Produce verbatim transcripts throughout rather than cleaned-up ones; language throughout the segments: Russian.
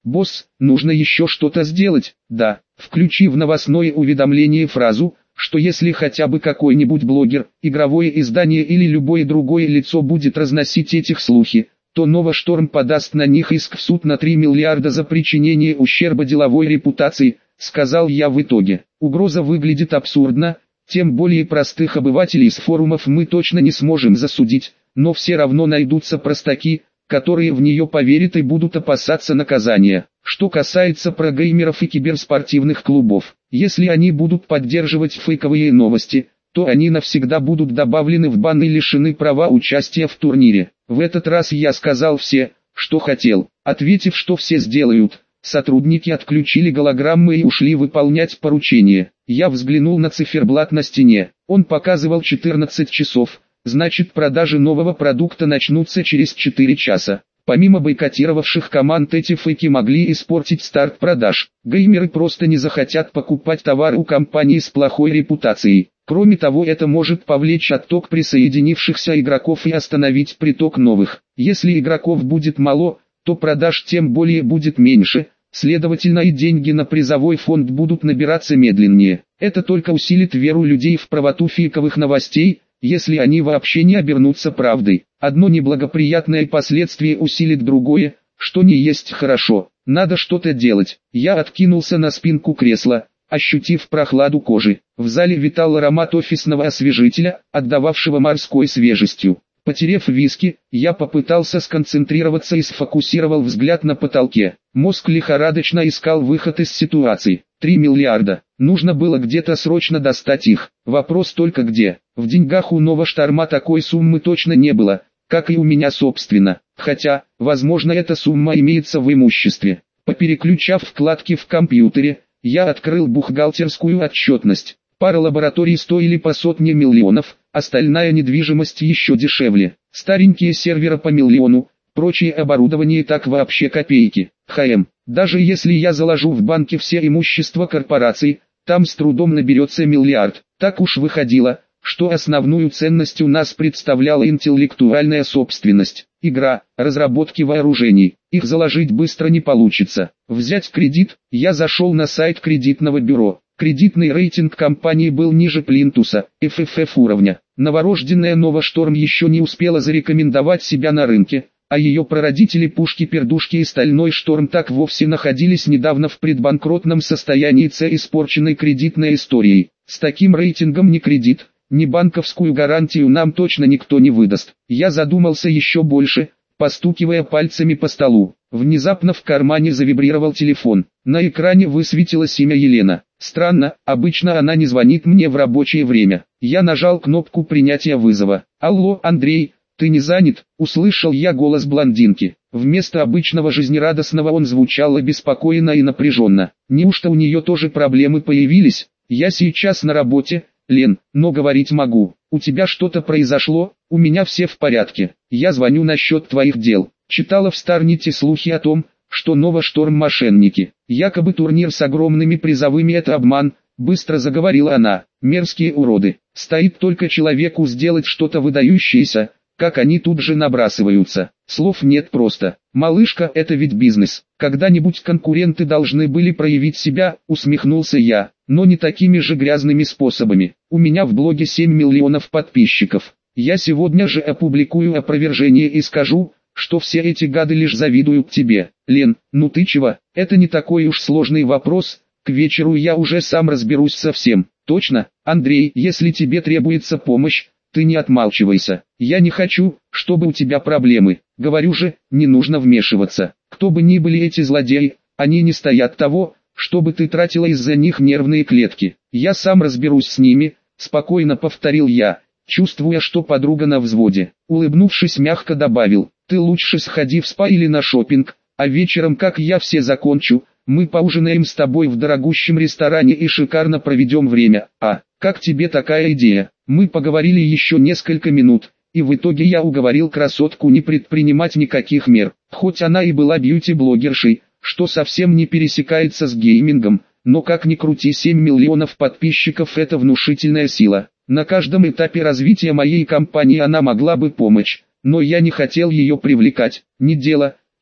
«Босс, нужно еще что-то сделать». «Да». Включи в новостное уведомление фразу, что если хотя бы какой-нибудь блогер, игровое издание или любое другое лицо будет разносить этих слухи, то Новошторм подаст на них иск в суд на три миллиарда за причинение ущерба деловой репутации, сказал я в итоге. Угроза выглядит абсурдно, тем более простых обывателей с форумов мы точно не сможем засудить, но все равно найдутся простаки, которые в нее поверят и будут опасаться наказания. Что касается прогеймеров и киберспортивных клубов, если они будут поддерживать фейковые новости, то они навсегда будут добавлены в бан и лишены права участия в турнире. В этот раз я сказал все, что хотел. Ответив, что все сделают, сотрудники отключили голограммы и ушли выполнять поручения. Я взглянул на циферблат на стене. Он показывал четырнадцать часов. Значит, продажи нового продукта начнутся через четыре часа. Помимо бойкотировавших команд, эти фейки могли испортить старт продаж. Геймеры просто не захотят покупать товар у компаний с плохой репутацией. Кроме того, это может повлечь отток присоединившихся игроков и остановить приток новых. Если игроков будет мало, то продаж тем более будет меньше, следовательно и деньги на призовой фонд будут набираться медленнее. Это только усилит веру людей в правоту фейковых новостей, если они вообще не обернутся правдой. Одно неблагоприятное последствие усилит другое, что не есть хорошо. Надо что-то делать. Я откинулся на спинку кресла, ощутив прохладу кожи. В зале витал аромат офисного освежителя, отдававшего морской свежестью. Потерев виски, я попытался сконцентрироваться и сфокусировал взгляд на потолке. Мозг лихорадочно искал выход из ситуации. Три миллиарда. Нужно было где-то срочно достать их. Вопрос только где. В деньгах у Новошторма такой суммы точно не было, как и у меня собственно. Хотя, возможно, эта сумма имеется в имуществе. Попереключав вкладки в компьютере, я открыл бухгалтерскую отчетность. Пара лабораторий стоили по сотне миллионов, остальная недвижимость еще дешевле. Старенькие серверы по миллиону, прочее оборудование так вообще копейки. ХМ. Даже если я заложу в банке все имущество корпораций, там с трудом наберется миллиард. Так уж выходило, что основную ценность у нас представляла интеллектуальная собственность. Игра, разработки вооружений. Их заложить быстро не получится. Взять кредит, я зашел на сайт кредитного бюро. Кредитный рейтинг компании был ниже плинтуса, эф эф эф уровня. Новорожденная Новошторм еще не успела зарекомендовать себя на рынке, а ее прародители Пушки-Пердушки и Стальной Шторм так вовсе находились недавно в предбанкротном состоянии с испорченной кредитной историей. С таким рейтингом ни кредит, ни банковскую гарантию нам точно никто не выдаст. Я задумался еще больше, постукивая пальцами по столу. Внезапно в кармане завибрировал телефон. На экране высветилось имя Елена. Странно, обычно она не звонит мне в рабочее время. Я нажал кнопку принятия вызова. «Алло, Андрей, ты не занят?» — услышал я голос блондинки. Вместо обычного жизнерадостного он звучал обеспокоенно и напряженно. Неужто у нее тоже проблемы появились? «Я сейчас на работе, Лен, но говорить могу. У тебя что-то произошло?» «У меня все в порядке. Я звоню насчет твоих дел. Читала в Старните слухи о том, что Новошторм мошенники. Якобы турнир с огромными призовыми — это обман», — быстро заговорила она. «Мерзкие уроды. Стоит только человеку сделать что-то выдающееся, как они тут же набрасываются. Слов нет просто. Малышка, это ведь бизнес. Когда-нибудь конкуренты должны были проявить себя», — усмехнулся я, — «но не такими же грязными способами. У меня в блоге семь миллионов подписчиков. Я сегодня же опубликую опровержение и скажу, что все эти гады лишь завидуют тебе». «Лен, ну ты чего? Это не такой уж сложный вопрос, к вечеру я уже сам разберусь со всем». «Точно, Андрей, если тебе требуется помощь, ты не отмалчивайся. Я не хочу, чтобы у тебя проблемы. Говорю же, не нужно вмешиваться. Кто бы ни были эти злодеи, они не стоят того, чтобы ты тратила из-за них нервные клетки. Я сам разберусь с ними», — спокойно повторил я, чувствуя, что подруга на взводе. Улыбнувшись, мягко добавил: «Ты лучше сходи в спа или на шопинг, а вечером, как я все закончу, мы поужинаем с тобой в дорогущем ресторане и шикарно проведем время. А, как тебе такая идея?» Мы поговорили еще несколько минут, и в итоге я уговорил красотку не предпринимать никаких мер. Хоть она и была бьюти-блогершей, что совсем не пересекается с геймингом, но как ни крути, семь миллионов подписчиков — это внушительная сила. На каждом этапе развития моей компании она могла бы помочь, но я не хотел ее привлекать. Не дело,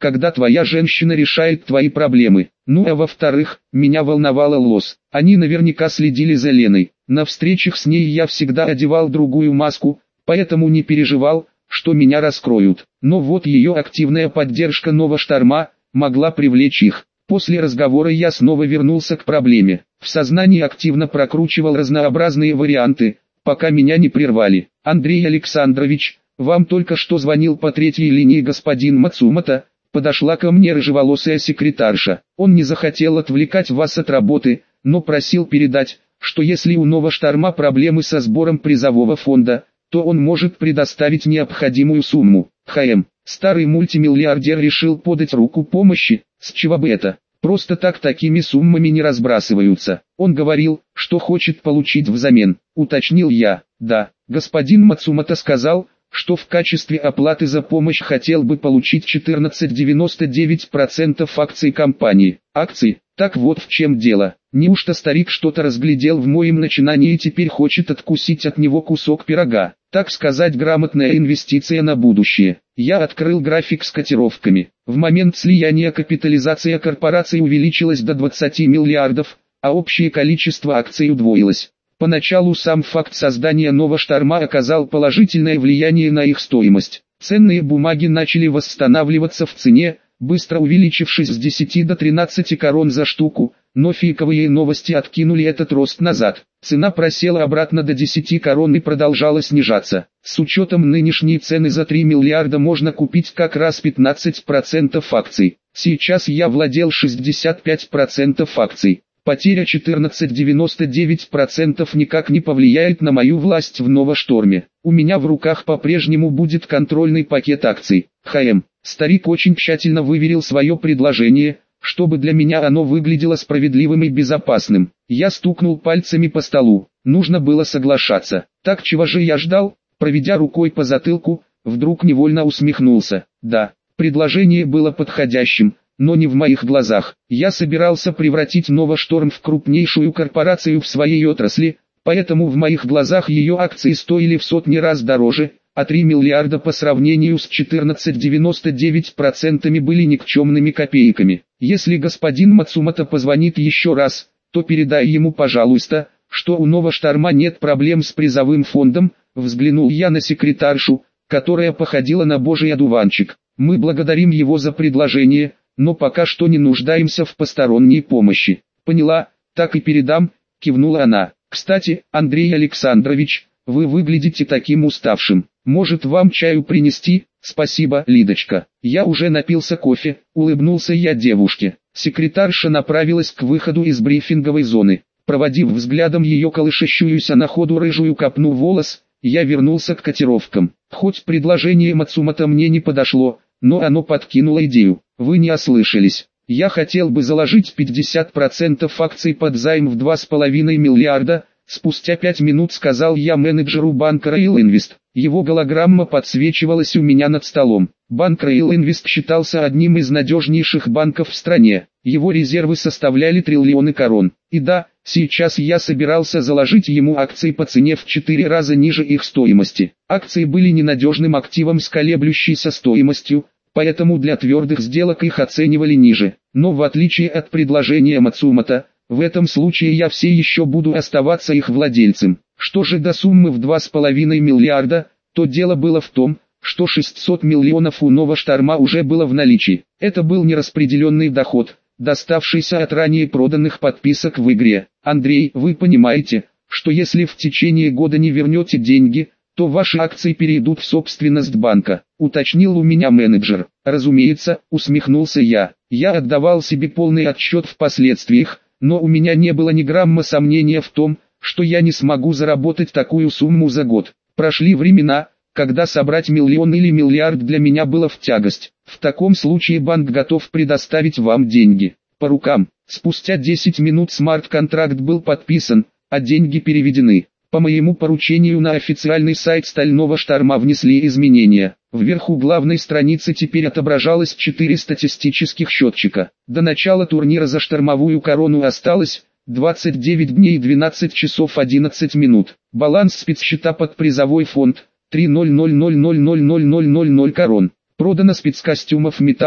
когда твоя женщина решает твои проблемы. Ну а во-вторых, меня волновала Лос. Они наверняка следили за Леной. На встречах с ней я всегда одевал другую маску, поэтому не переживал, что меня раскроют. Но вот ее активная поддержка Новошторма могла привлечь их. После разговора я снова вернулся к проблеме. В сознании активно прокручивал разнообразные варианты, пока меня не прервали. Андрей Александрович, вам только что звонил по третьей линии господин Мацумото. Подошла ко мне рыжеволосая секретарша. Он не захотел отвлекать вас от работы, но просил передать, что если у Новошторма проблемы со сбором призового фонда, то он может предоставить необходимую сумму. ХМ. Старый мультимиллиардер решил подать руку помощи. С чего бы это? Просто так такими суммами не разбрасываются. Он говорил, что хочет получить взамен. Уточнил я. Да, господин Мацумото сказал, что в качестве оплаты за помощь хотел бы получить четырнадцать целых девяносто девять сотых процента акций компании. Акции? Так вот в чем дело. Неужто старик что-то разглядел в моем начинании и теперь хочет откусить от него кусок пирога? Так сказать, грамотная инвестиция на будущее. Я открыл график с котировками. В момент слияния капитализация корпорации увеличилась до двадцати миллиардов, а общее количество акций удвоилось. Поначалу сам факт создания Новошторма оказал положительное влияние на их стоимость. Ценные бумаги начали восстанавливаться в цене, быстро увеличившись с десяти до тринадцати корон за штуку, но фейковые новости откинули этот рост назад. Цена просела обратно до десяти корон и продолжала снижаться. С учетом нынешней цены за три миллиарда можно купить как раз пятнадцать процентов акций. Сейчас я владел шестьдесят пять процентов акций. Потеря четырнадцать целых девяносто девять сотых процента никак не повлияет на мою власть в Новошторме. У меня в руках по-прежнему будет контрольный пакет акций. ХМ. Старик очень тщательно выверил свое предложение, чтобы для меня оно выглядело справедливым и безопасным. Я стукнул пальцами по столу. Нужно было соглашаться. Так чего же я ждал? Проведя рукой по затылку, вдруг невольно усмехнулся. Да, предложение было подходящим, но не в моих глазах. Я собирался превратить Новошторм в крупнейшую корпорацию в своей отрасли, поэтому в моих глазах ее акции стоили в сотни раз дороже, а три миллиарда по сравнению с четырнадцать целых девяносто девять сотых процента были никчемными копейками. Если господин Мацумото позвонит еще раз, то передай ему, пожалуйста, что у Новошторма нет проблем с призовым фондом. Взглянул я на секретаршу, которая походила на божий одуванчик. Мы благодарим его за предложение, но пока что не нуждаемся в посторонней помощи. Поняла, так и передам, кивнула она. Кстати, Андрей Александрович, вы выглядите таким уставшим. Может, вам чаю принести? Спасибо, Лидочка. Я уже напился кофе, улыбнулся я девушке. Секретарша направилась к выходу из брифинговой зоны. Проводив взглядом ее колышащуюся на ходу рыжую копну волос, я вернулся к котировкам. Хоть предложение Мацумото мне не подошло, но оно подкинуло идею. Вы не ослышались. Я хотел бы заложить пятьдесят процентов акций под займ в два с половиной миллиарда. Спустя пять минут сказал я менеджеру банка Rail Invest. Его голограмма подсвечивалась у меня над столом. Банк Rail Invest считался одним из надежнейших банков в стране. Его резервы составляли триллионы корон. И да, сейчас я собирался заложить ему акции по цене в четыре раза ниже их стоимости. Акции были ненадежным активом с колеблющейся стоимостью, поэтому для твердых сделок их оценивали ниже. Но в отличие от предложения Мацумото, в этом случае я все еще буду оставаться их владельцем. Что же до суммы в два с половиной миллиарда, то дело было в том, что шестьсот миллионов у Новошторма уже было в наличии. Это был нераспределенный доход, доставшийся от ранее проданных подписок в игре. Андрей, вы понимаете, что если в течение года не вернете деньги, то ваши акции перейдут в собственность банка, уточнил у меня менеджер. Разумеется, усмехнулся я. Я отдавал себе полный отчет в последствиях, но у меня не было ни грамма сомнения в том, что я не смогу заработать такую сумму за год. Прошли времена, когда собрать миллион или миллиард для меня было в тягость. В таком случае банк готов предоставить вам деньги. По рукам. Спустя десять минут смарт-контракт был подписан, а деньги переведены. По моему поручению на официальный сайт Стального Шторма внесли изменения. Вверху главной страницы теперь отображалось четыре статистических счетчика. До начала турнира за штормовую корону осталось двадцать девять дней и двенадцать часов одиннадцать минут. Баланс спецсчета под призовой фонд три ноль ноль ноль ноль ноль ноль ноль ноль корон. Продано спецкостюмов металл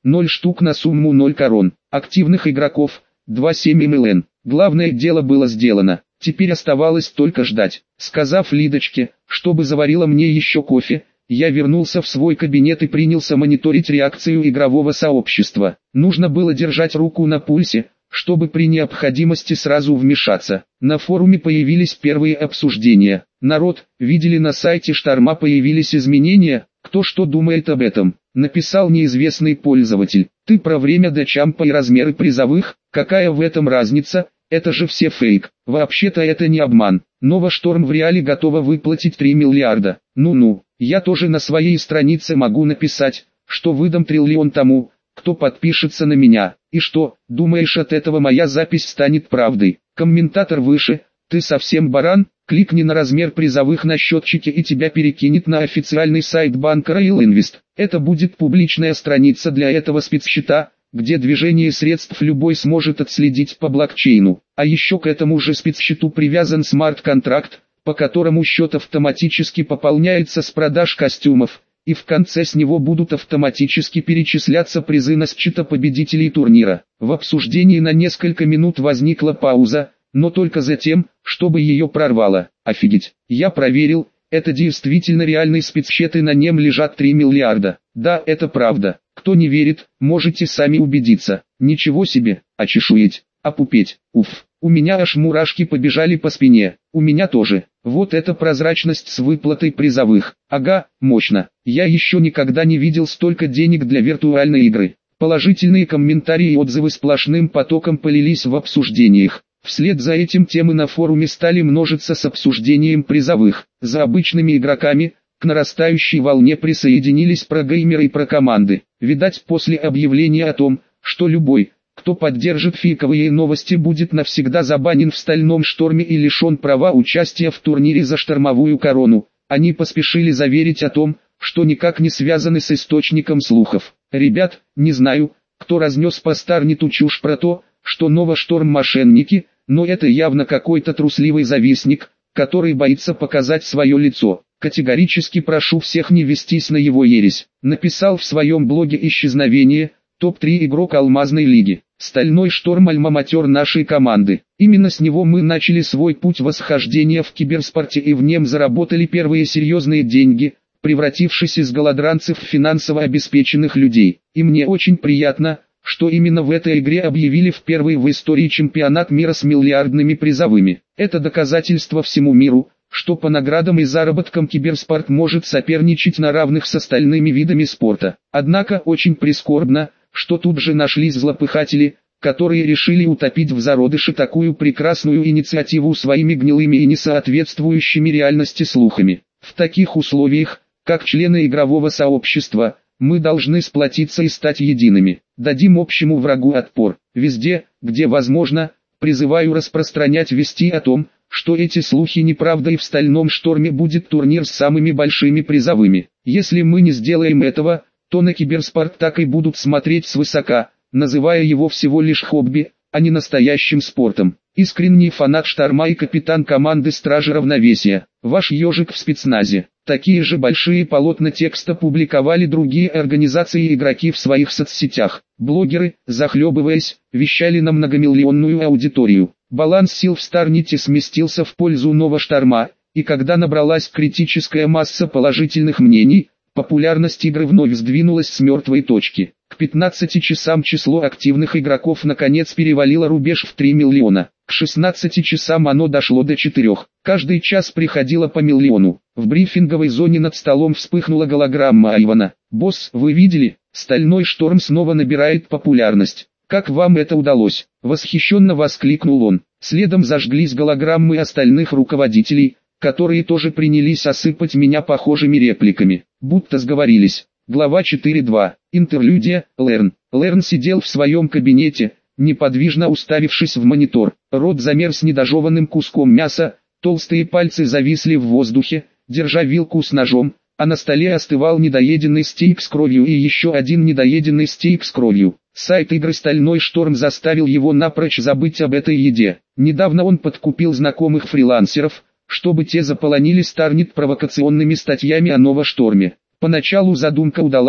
ноль штук на сумму ноль корон. Активных игроков два целых семь десятых миллиона. Главное дело было сделано. Теперь оставалось только ждать. Сказав Лидочке, чтобы заварила мне еще кофе, я вернулся в свой кабинет и принялся мониторить реакцию игрового сообщества. Нужно было держать руку на пульсе, чтобы при необходимости сразу вмешаться. На форуме появились первые обсуждения. Народ, видели на сайте Шторма появились изменения, кто что думает об этом. Написал неизвестный пользователь. Ты про время до чампа и размеры призовых, какая в этом разница, это же все фейк. Вообще-то это не обман. Нова Шторм в реале готова выплатить три миллиарда. Ну-ну, я тоже на своей странице могу написать, что выдам триллион тому, кто подпишется на меня. И что, думаешь, от этого моя запись станет правдой? Комментатор выше, ты совсем баран? Кликни на размер призовых на счетчике и тебя перекинет на официальный сайт банка Royal Invest. Это будет публичная страница для этого спецсчета, где движение средств любой сможет отследить по блокчейну. А еще к этому же спецсчету привязан смарт-контракт, по которому счет автоматически пополняется с продаж костюмов, и в конце с него будут автоматически перечисляться призы на счета победителей турнира. В обсуждении на несколько минут возникла пауза, но только за тем, чтобы ее прорвало. Офигеть, я проверил, это действительно реальный спецсчет и на нем лежат три миллиарда. Да, это правда. Кто не верит, можете сами убедиться. Ничего себе, очешуеть, опупеть, уф. У меня аж мурашки побежали по спине. У меня тоже. Вот это прозрачность с выплатой призовых. Ага, мощно. Я еще никогда не видел столько денег для виртуальной игры. Положительные комментарии и отзывы сплошным потоком полились в обсуждениях. Вслед за этим темы на форуме стали множиться с обсуждением призовых. За обычными игроками, к нарастающей волне присоединились прогеймеры и прокоманды. Видать, после объявления о том, что любой, кто поддержит фейковые новости, будет навсегда забанен в Стальном Шторме и лишен права участия в турнире за штормовую корону, они поспешили заверить о том, что никак не связаны с источником слухов. Ребят, не знаю, кто разнес по Старнету чушь про то, что Нова Шторм мошенники, но это явно какой-то трусливый завистник, который боится показать свое лицо. Категорически прошу всех не вестись на его ересь. Написал в своем блоге «Исчезновение», топ три игрок Алмазной лиги. Стальной Шторм альма-матер нашей команды. Именно с него мы начали свой путь восхождения в киберспорте и в нем заработали первые серьезные деньги, превратившись из голодранцев в финансово обеспеченных людей. И мне очень приятно, что именно в этой игре объявили впервые в истории чемпионат мира с миллиардными призовыми. Это доказательство всему миру, что по наградам и заработкам киберспорт может соперничать на равных с остальными видами спорта. Однако очень прискорбно, что тут же нашлись злопыхатели, которые решили утопить в зародыше такую прекрасную инициативу своими гнилыми и несоответствующими реальности слухами. В таких условиях, как члены игрового сообщества, мы должны сплотиться и стать едиными. Дадим общему врагу отпор. Везде, где возможно, призываю распространять вести о том, что эти слухи неправда и в Стальном Шторме будет турнир с самыми большими призовыми. Если мы не сделаем этого, то на киберспорт так и будут смотреть свысока, называя его всего лишь хобби, а не настоящим спортом. Искренний фанат Шторма и капитан команды Стражи Равновесия. Ваш ежик в спецназе. Такие же большие полотна текста публиковали другие организации и игроки в своих соцсетях. Блогеры, захлебываясь, вещали на многомиллионную аудиторию. Баланс сил в Старнете сместился в пользу Нова Шторма, и когда набралась критическая масса положительных мнений, популярность игры вновь сдвинулась с мертвой точки. К пятнадцати часам число активных игроков наконец перевалило рубеж в три миллиона. К шестнадцати часам оно дошло до четырёх. Каждый час приходило по миллиону. В брифинговой зоне над столом вспыхнула голограмма Айвана. «Босс, вы видели? Стальной Шторм снова набирает популярность. Как вам это удалось?» Восхищенно воскликнул он. Следом зажглись голограммы остальных руководителей, которые тоже принялись осыпать меня похожими репликами, будто сговорились. Глава четыре точка два. Интерлюдия. Лерн. Лерн сидел в своем кабинете, неподвижно уставившись в монитор. Рот замерз недожеванным куском мяса, толстые пальцы зависли в воздухе, держа вилку с ножом, а на столе остывал недоеденный стейк с кровью и еще один недоеденный стейк с кровью. Сайт игры «Стальной Шторм» заставил его напрочь забыть об этой еде. Недавно он подкупил знакомых фрилансеров, чтобы те заполонили Старнет провокационными статьями о Нова Шторме. Поначалу задумка удалась,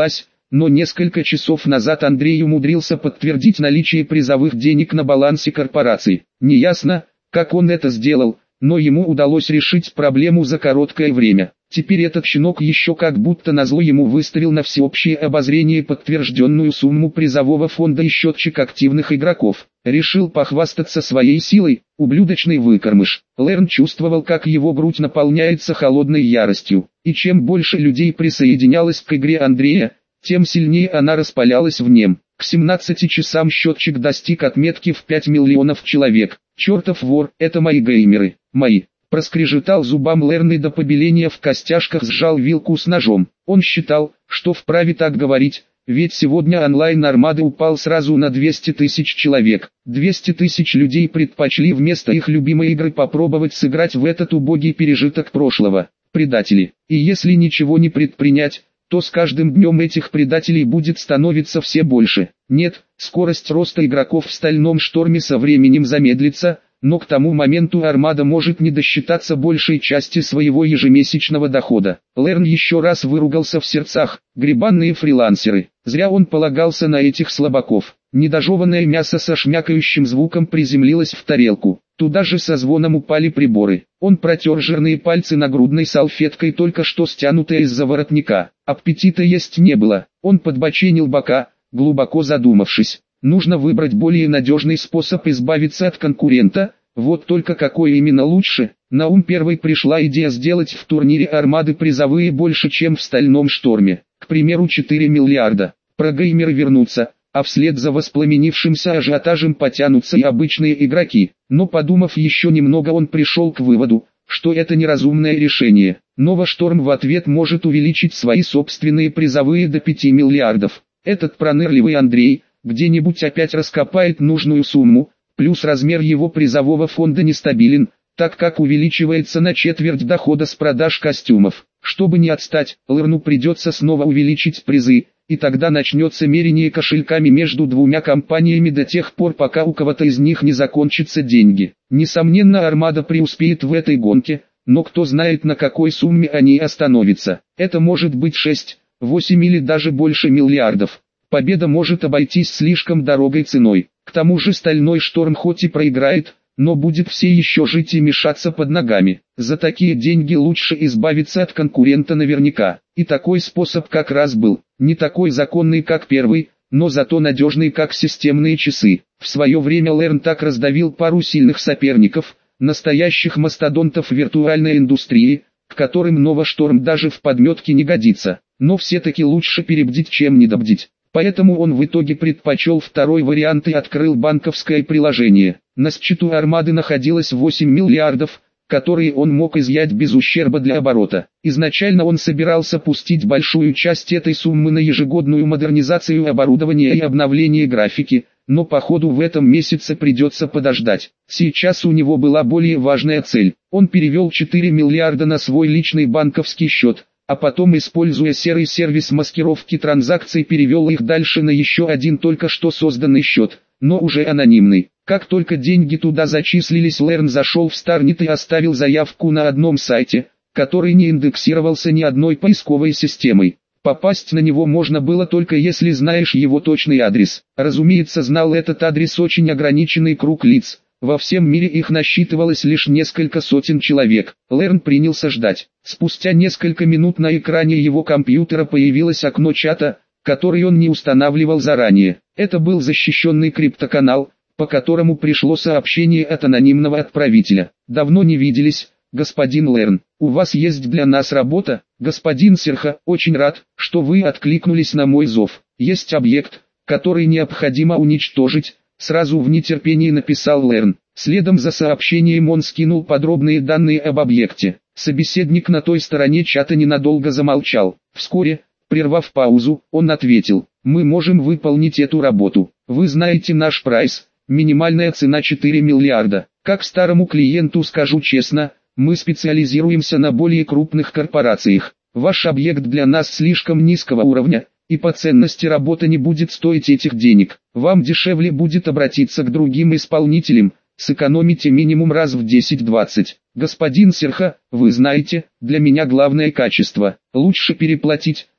но несколько часов назад Андрей умудрился подтвердить наличие призовых денег на балансе корпорации. Неясно, как он это сделал, но ему удалось решить проблему за короткое время. Теперь этот щенок еще как будто назло ему выставил на всеобщее обозрение подтвержденную сумму призового фонда и счетчик активных игроков. Решил похвастаться своей силой, ублюдочный выкормыш. Лерн чувствовал, как его грудь наполняется холодной яростью, и чем больше людей присоединялось к игре Андрея, тем сильнее она распалялась в нем. К семнадцати часам счетчик достиг отметки в пять миллионов человек. «Чертов вор, это мои геймеры, мои!» Проскрежетал зубам Лерн и до побеления в костяшках сжал вилку с ножом. Он считал, что вправе так говорить, ведь сегодня онлайн Армада упал сразу на двести тысяч человек. двести тысяч людей предпочли вместо их любимой игры попробовать сыграть в этот убогий пережиток прошлого. Предатели. И если ничего не предпринять, то с каждым днем этих предателей будет становиться все больше. Нет, скорость роста игроков в Стальном Шторме со временем замедлится, но к тому моменту Армада может не досчитаться большей части своего ежемесячного дохода. Лерн еще раз выругался в сердцах. Гребанные фрилансеры. Зря он полагался на этих слабаков. Недожеванное мясо со шмякающим звуком приземлилось в тарелку. Туда же со звоном упали приборы. Он протер жирные пальцы нагрудной салфеткой, только что стянутой из-за воротника. Аппетита есть не было. Он подбоченил бока, глубоко задумавшись. Нужно выбрать более надежный способ избавиться от конкурента. Вот только какой именно лучше? На ум первой пришла идея сделать в турнире Армады призовые больше, чем в Стальном Шторме. К примеру, четыре миллиарда. Прогеймеры вернутся, а вслед за воспламенившимся ажиотажем потянутся и обычные игроки. Но подумав еще немного, он пришел к выводу, что это неразумное решение. Нова Шторм в ответ может увеличить свои собственные призовые до пяти миллиардов. Этот пронырливый Андрей где-нибудь опять раскопает нужную сумму, плюс размер его призового фонда нестабилен, так как увеличивается на четверть дохода с продаж костюмов. Чтобы не отстать, Лерну придется снова увеличить призы, и тогда начнется мерение кошельками между двумя компаниями до тех пор, пока у кого-то из них не закончатся деньги. Несомненно, Армада преуспеет в этой гонке, но кто знает, на какой сумме они остановятся. Это может быть шесть, восемь или даже больше миллиардов. Победа может обойтись слишком дорогой ценой. К тому же Стальной Шторм хоть и проиграет, но будет все еще жить и мешаться под ногами. За такие деньги лучше избавиться от конкурента наверняка. И такой способ как раз был. Не такой законный, как первый, но зато надежный, как системные часы. В свое время Лерн так раздавил пару сильных соперников, настоящих мастодонтов виртуальной индустрии, к которым Нова Шторм даже в подметке не годится. Но все-таки лучше перебдить, чем недобдить. Поэтому он в итоге предпочел второй вариант и открыл банковское приложение. На счету Армады находилось восемь миллиардов, которые он мог изъять без ущерба для оборота. Изначально он собирался пустить большую часть этой суммы на ежегодную модернизацию оборудования и обновление графики, но походу в этом месяце придется подождать. Сейчас у него была более важная цель. Он перевел четыре миллиарда на свой личный банковский счет, а потом, используя серый сервис маскировки транзакций, перевел их дальше на еще один только что созданный счет, но уже анонимный. Как только деньги туда зачислились, Лерн зашел в Starnet и оставил заявку на одном сайте, который не индексировался ни одной поисковой системой. Попасть на него можно было только если знаешь его точный адрес. Разумеется, знал этот адрес очень ограниченный круг лиц. Во всем мире их насчитывалось лишь несколько сотен человек. Лерн принялся ждать. Спустя несколько минут на экране его компьютера появилось окно чата, который он не устанавливал заранее. Это был защищенный криптоканал, по которому пришло сообщение от анонимного отправителя. «Давно не виделись, господин Лерн. У вас есть для нас работа?» «Господин Серха, очень рад, что вы откликнулись на мой зов. Есть объект, который необходимо уничтожить», — сразу в нетерпении написал Лерн. Следом за сообщением он скинул подробные данные об объекте. Собеседник на той стороне чата ненадолго замолчал. Вскоре, прервав паузу, он ответил: «Мы можем выполнить эту работу. Вы знаете наш прайс, минимальная цена четыре миллиарда. Как старому клиенту скажу честно, мы специализируемся на более крупных корпорациях. Ваш объект для нас слишком низкого уровня, и по ценности работа не будет стоить этих денег. Вам дешевле будет обратиться к другим исполнителям, сэкономите минимум раз в десять-двадцать. Господин Серха, вы знаете, для меня главное качество. Лучше переплатить,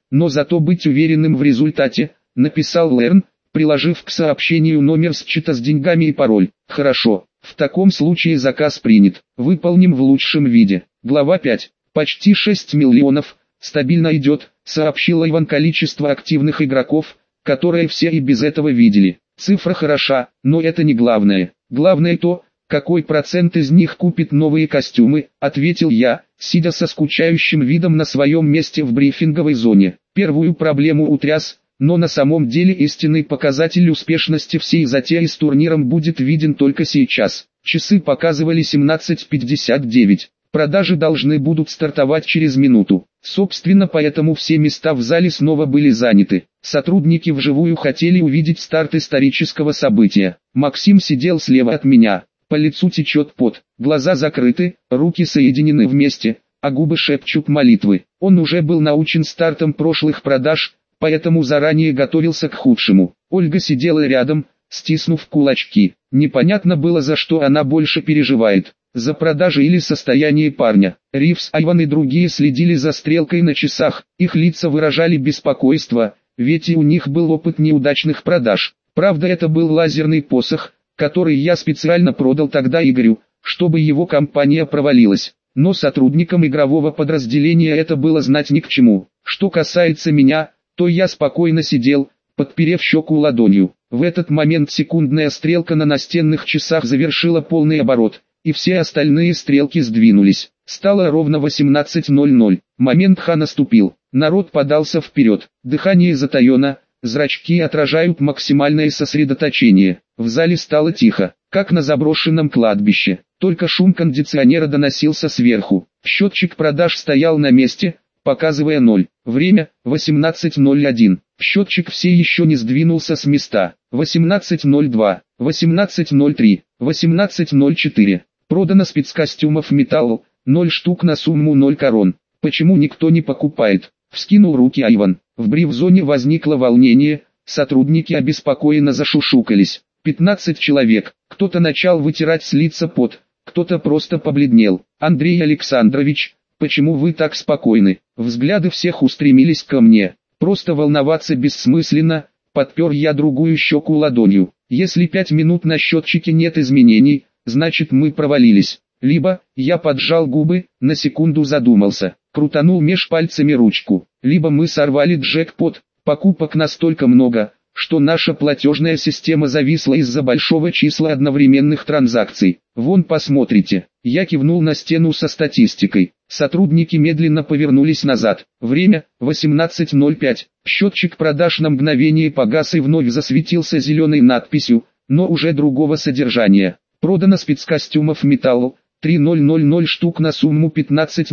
но зато быть уверенным в результате, написал Лерн, приложив к сообщению номер счета с деньгами и пароль. Хорошо, в таком случае заказ принят, выполним в лучшем виде. Глава пять. Почти шесть миллионов, стабильно идет, сообщил Иван количество активных игроков, которые все и без этого видели. Цифра хороша, но это не главное. Главное то, какой процент из них купит новые костюмы, ответил я, сидя со скучающим видом на своем месте в брифинговой зоне. Первую проблему утряс, но на самом деле истинный показатель успешности всей затеи с турниром будет виден только сейчас. Часы показывали семнадцать пятьдесят девять. Продажи должны будут стартовать через минуту. Собственно, поэтому все места в зале снова были заняты. Сотрудники вживую хотели увидеть старт исторического события. Максим сидел слева от меня. По лицу течет пот, глаза закрыты, руки соединены вместе, а губы шепчут молитвы. Он уже был научен стартом прошлых продаж, поэтому заранее готовился к худшему. Ольга сидела рядом, стиснув кулачки. Непонятно было, за что она больше переживает. За продажи или состояние парня. Ривз, Айван и другие следили за стрелкой на часах. Их лица выражали беспокойство, ведь и у них был опыт неудачных продаж. Правда, это был лазерный посох, который я специально продал тогда Игорю, чтобы его компания провалилась. Но сотрудникам игрового подразделения это было знать ни к чему. Что касается меня, то я спокойно сидел, подперев щеку ладонью. В этот момент секундная стрелка на настенных часах завершила полный оборот, и все остальные стрелки сдвинулись. Стало ровно восемнадцать ноль ноль. Момент Ха наступил. Народ подался вперед. Дыхание затаено, зрачки отражают максимальное сосредоточение. В зале стало тихо, как на заброшенном кладбище. Только шум кондиционера доносился сверху. Счетчик продаж стоял на месте, показывая ноль. Время восемнадцать ноль один. Счетчик все еще не сдвинулся с места. восемнадцать ноль два, восемнадцать ноль три, восемнадцать ноль четыре. Продано спецкостюмов металл, ноль штук на сумму ноль корон. Почему никто не покупает? Вскинул руки Айван. В бриф-зоне возникло волнение, сотрудники обеспокоенно зашушукались. пятнадцать человек, кто-то начал вытирать с лица пот, кто-то просто побледнел. Андрей Александрович, почему вы так спокойны? Взгляды всех устремились ко мне. Просто волноваться бессмысленно, подпер я другую щеку ладонью. Если пять минут на счетчике нет изменений, значит мы провалились. Либо, я поджал губы, на секунду задумался, крутанул меж пальцами ручку. Либо мы сорвали джекпот, покупок настолько много, что наша платежная система зависла из-за большого числа одновременных транзакций. Вон посмотрите. Я кивнул на стену со статистикой. Сотрудники медленно повернулись назад. Время восемнадцать ноль пять. Счетчик продаж на мгновение погас и вновь засветился зеленой надписью, но уже другого содержания. Продано спецкостюмов металл, три тысячи штук на сумму пятнадцать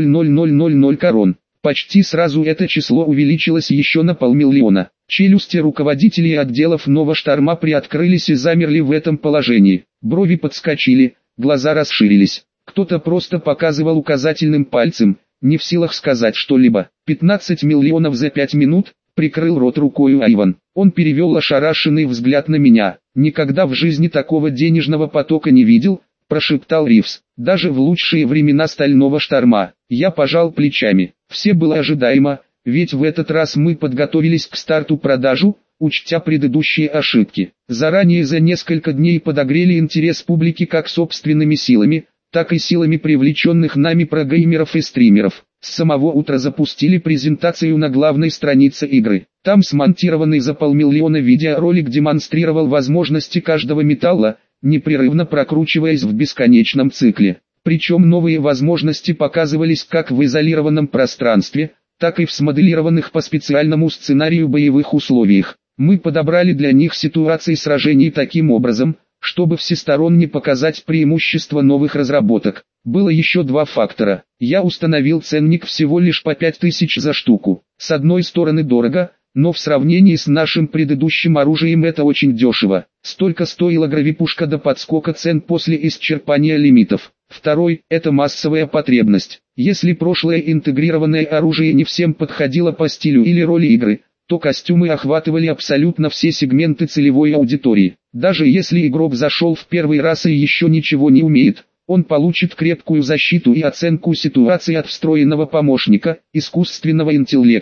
тысяч корон. Почти сразу это число увеличилось еще на полмиллиона. Челюсти руководителей отделов Новошторма приоткрылись и замерли в этом положении. Брови подскочили, глаза расширились. Кто-то просто показывал указательным пальцем, не в силах сказать что-либо. пятнадцать миллионов за пять минут, прикрыл рот рукою Айван. Он перевел ошарашенный взгляд на меня. Никогда в жизни такого денежного потока не видел, прошептал Ривз. Даже в лучшие времена Стального Шторма. Я пожал плечами. Все было ожидаемо, ведь в этот раз мы подготовились к старту продажу, учтя предыдущие ошибки. Заранее за несколько дней подогрели интерес публики как собственными силами, так и силами привлеченных нами прогеймеров и стримеров. С самого утра запустили презентацию на главной странице игры. Там смонтированный за полмиллиона видеоролик демонстрировал возможности каждого металла, непрерывно прокручиваясь в бесконечном цикле. Причем новые возможности показывались как в изолированном пространстве, так и в смоделированных по специальному сценарию боевых условиях. Мы подобрали для них ситуации сражений таким образом, чтобы всесторонне показать преимущество новых разработок. Было еще два фактора. Я установил ценник всего лишь по пять тысяч за штуку. С одной стороны дорого, но в сравнении с нашим предыдущим оружием это очень дешево. Столько стоила гравипушка до подскока цен после исчерпания лимитов. Второй – это массовая потребность. Если прошлое интегрированное оружие не всем подходило по стилю или роли игры, то костюмы охватывали абсолютно все сегменты целевой аудитории. Даже если игрок зашел в первый раз и еще ничего не умеет, он получит крепкую защиту и оценку ситуации от встроенного помощника, искусственного интеллекта.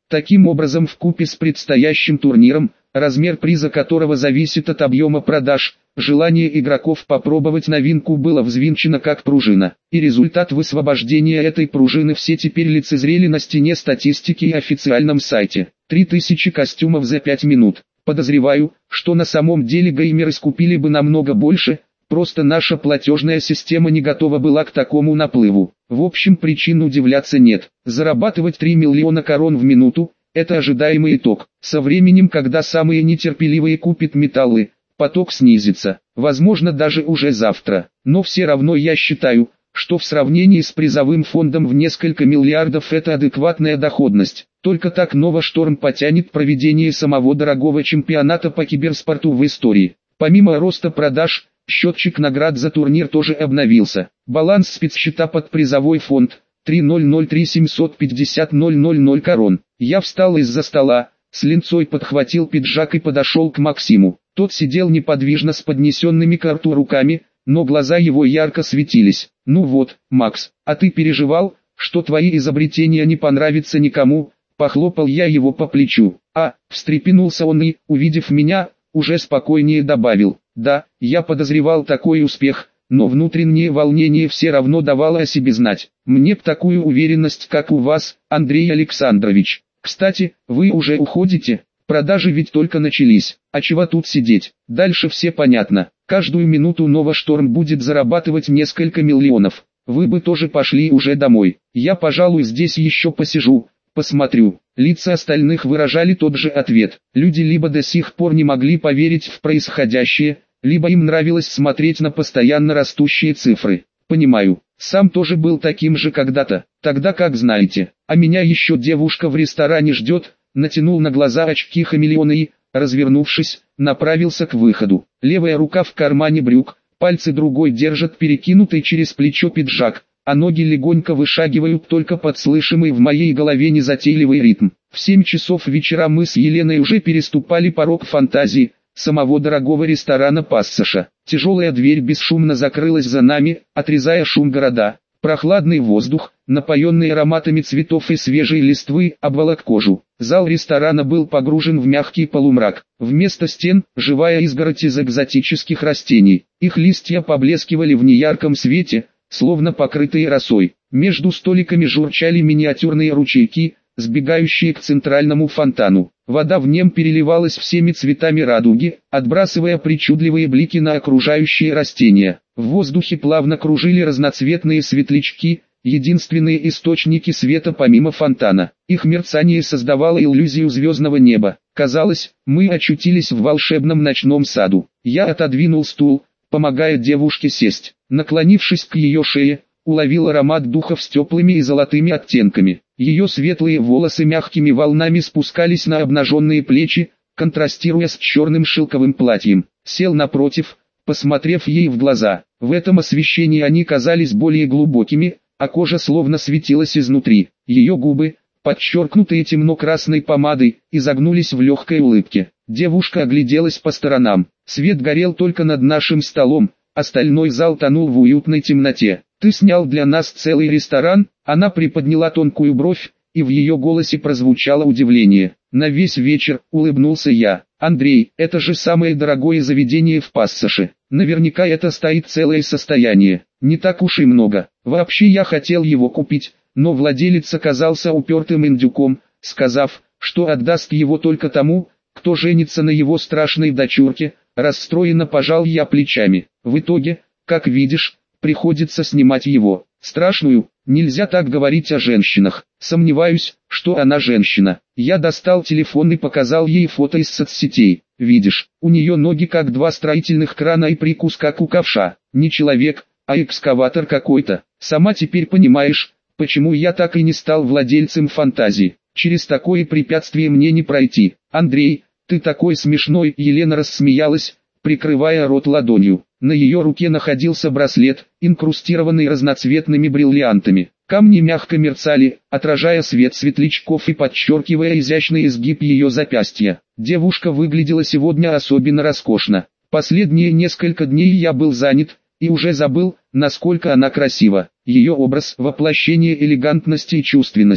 Таким образом, вкупе с предстоящим турниром, размер приза которого зависит от объема продаж, желание игроков попробовать новинку было взвинчено как пружина. И результат высвобождения этой пружины все теперь лицезрели на стене статистики и официальном сайте. три тысячи костюмов за пять минут. Подозреваю, что на самом деле геймеры скупили бы намного больше, просто наша платежная система не готова была к такому наплыву. В общем, причин удивляться нет. Зарабатывать три миллиона корон в минуту – это ожидаемый итог. Со временем, когда самые нетерпеливые купят металлы, поток снизится. Возможно, даже уже завтра. Но все равно я считаю, что в сравнении с призовым фондом в несколько миллиардов это адекватная доходность. Только так Nova Storm потянет проведение самого дорогого чемпионата по киберспорту в истории. Помимо роста продаж, счетчик наград за турнир тоже обновился. Баланс спецсчета под призовой фонд – три ноль ноль три семьсот пятьдесят ноль ноль ноль корон. Я встал из-за стола, с линцой подхватил пиджак и подошел к Максиму. Тот сидел неподвижно с поднесенными к рту руками, но глаза его ярко светились. «Ну вот, Макс, а ты переживал, что твои изобретения не понравятся никому?» Похлопал я его по плечу. «А», встрепенулся он и, увидев меня, уже спокойнее добавил: «Да, я подозревал такой успех, но внутреннее волнение все равно давало о себе знать. Мне б такую уверенность, как у вас, Андрей Александрович. Кстати, вы уже уходите? Продажи ведь только начались, а чего тут сидеть? Дальше все понятно. Каждую минуту Nova Storm будет зарабатывать несколько миллионов. Вы бы тоже пошли уже домой. Я, пожалуй, здесь еще посижу, посмотрю». Лица остальных выражали тот же ответ. Люди либо до сих пор не могли поверить в происходящее, либо им нравилось смотреть на постоянно растущие цифры. Понимаю, сам тоже был таким же когда-то. Тогда, как знаете, а меня еще девушка в ресторане ждет. Натянул на глаза очки хамелеона и, развернувшись, направился к выходу. Левая рука в кармане брюк, пальцы другой держат перекинутый через плечо пиджак, а ноги легонько вышагивают только под слышимый в моей голове незатейливый ритм. В семь часов вечера мы с Еленой уже переступали порог фантазии, самого дорогого ресторана Пассажа. Тяжелая дверь бесшумно закрылась за нами, отрезая шум города. Прохладный воздух, напоенный ароматами цветов и свежей листвы, обволок кожу. Зал ресторана был погружен в мягкий полумрак. Вместо стен – живая изгородь из экзотических растений. Их листья поблескивали в неярком свете, словно покрытые росой. Между столиками журчали миниатюрные ручейки, сбегающие к центральному фонтану. Вода в нем переливалась всеми цветами радуги, отбрасывая причудливые блики на окружающие растения. В воздухе плавно кружили разноцветные светлячки, единственные источники света помимо фонтана. Их мерцание создавало иллюзию звездного неба. Казалось, мы очутились в волшебном ночном саду. Я отодвинул стул, помогая девушке сесть. Наклонившись к ее шее, уловил аромат духов с теплыми и золотыми оттенками. Ее светлые волосы мягкими волнами спускались на обнаженные плечи, контрастируя с черным шелковым платьем. Сел напротив, посмотрев ей в глаза. В этом освещении они казались более глубокими, а кожа словно светилась изнутри. Ее губы, подчеркнутые темно-красной помадой, изогнулись в легкой улыбке. Девушка огляделась по сторонам. Свет горел только над нашим столом, остальной зал тонул в уютной темноте. «Ты снял для нас целый ресторан?» Она приподняла тонкую бровь, и в ее голосе прозвучало удивление. «На весь вечер», — улыбнулся я. «Андрей, это же самое дорогое заведение в Пассаже. Наверняка это стоит целое состояние. Не так уж и много. Вообще я хотел его купить, но владелец оказался упертым индюком, сказав, что отдаст его только тому, кто женится на его страшной дочурке». Расстроенно пожал я плечами. В итоге, как видишь, приходится снимать его. Страшную, нельзя так говорить о женщинах. Сомневаюсь, что она женщина. Я достал телефон и показал ей фото из соцсетей. Видишь, у нее ноги как два строительных крана и прикус как у ковша. Не человек, а экскаватор какой-то. Сама теперь понимаешь, почему я так и не стал владельцем фантазии. Через такое препятствие мне не пройти. Андрей, ты такой смешной. Елена рассмеялась, прикрывая рот ладонью. На ее руке находился браслет, инкрустированный разноцветными бриллиантами. Камни мягко мерцали, отражая свет светлячков и подчеркивая изящный изгиб ее запястья. Девушка выглядела сегодня особенно роскошно. Последние несколько дней я был занят, и уже забыл, насколько она красива. Ее образ – воплощение элегантности и чувственности.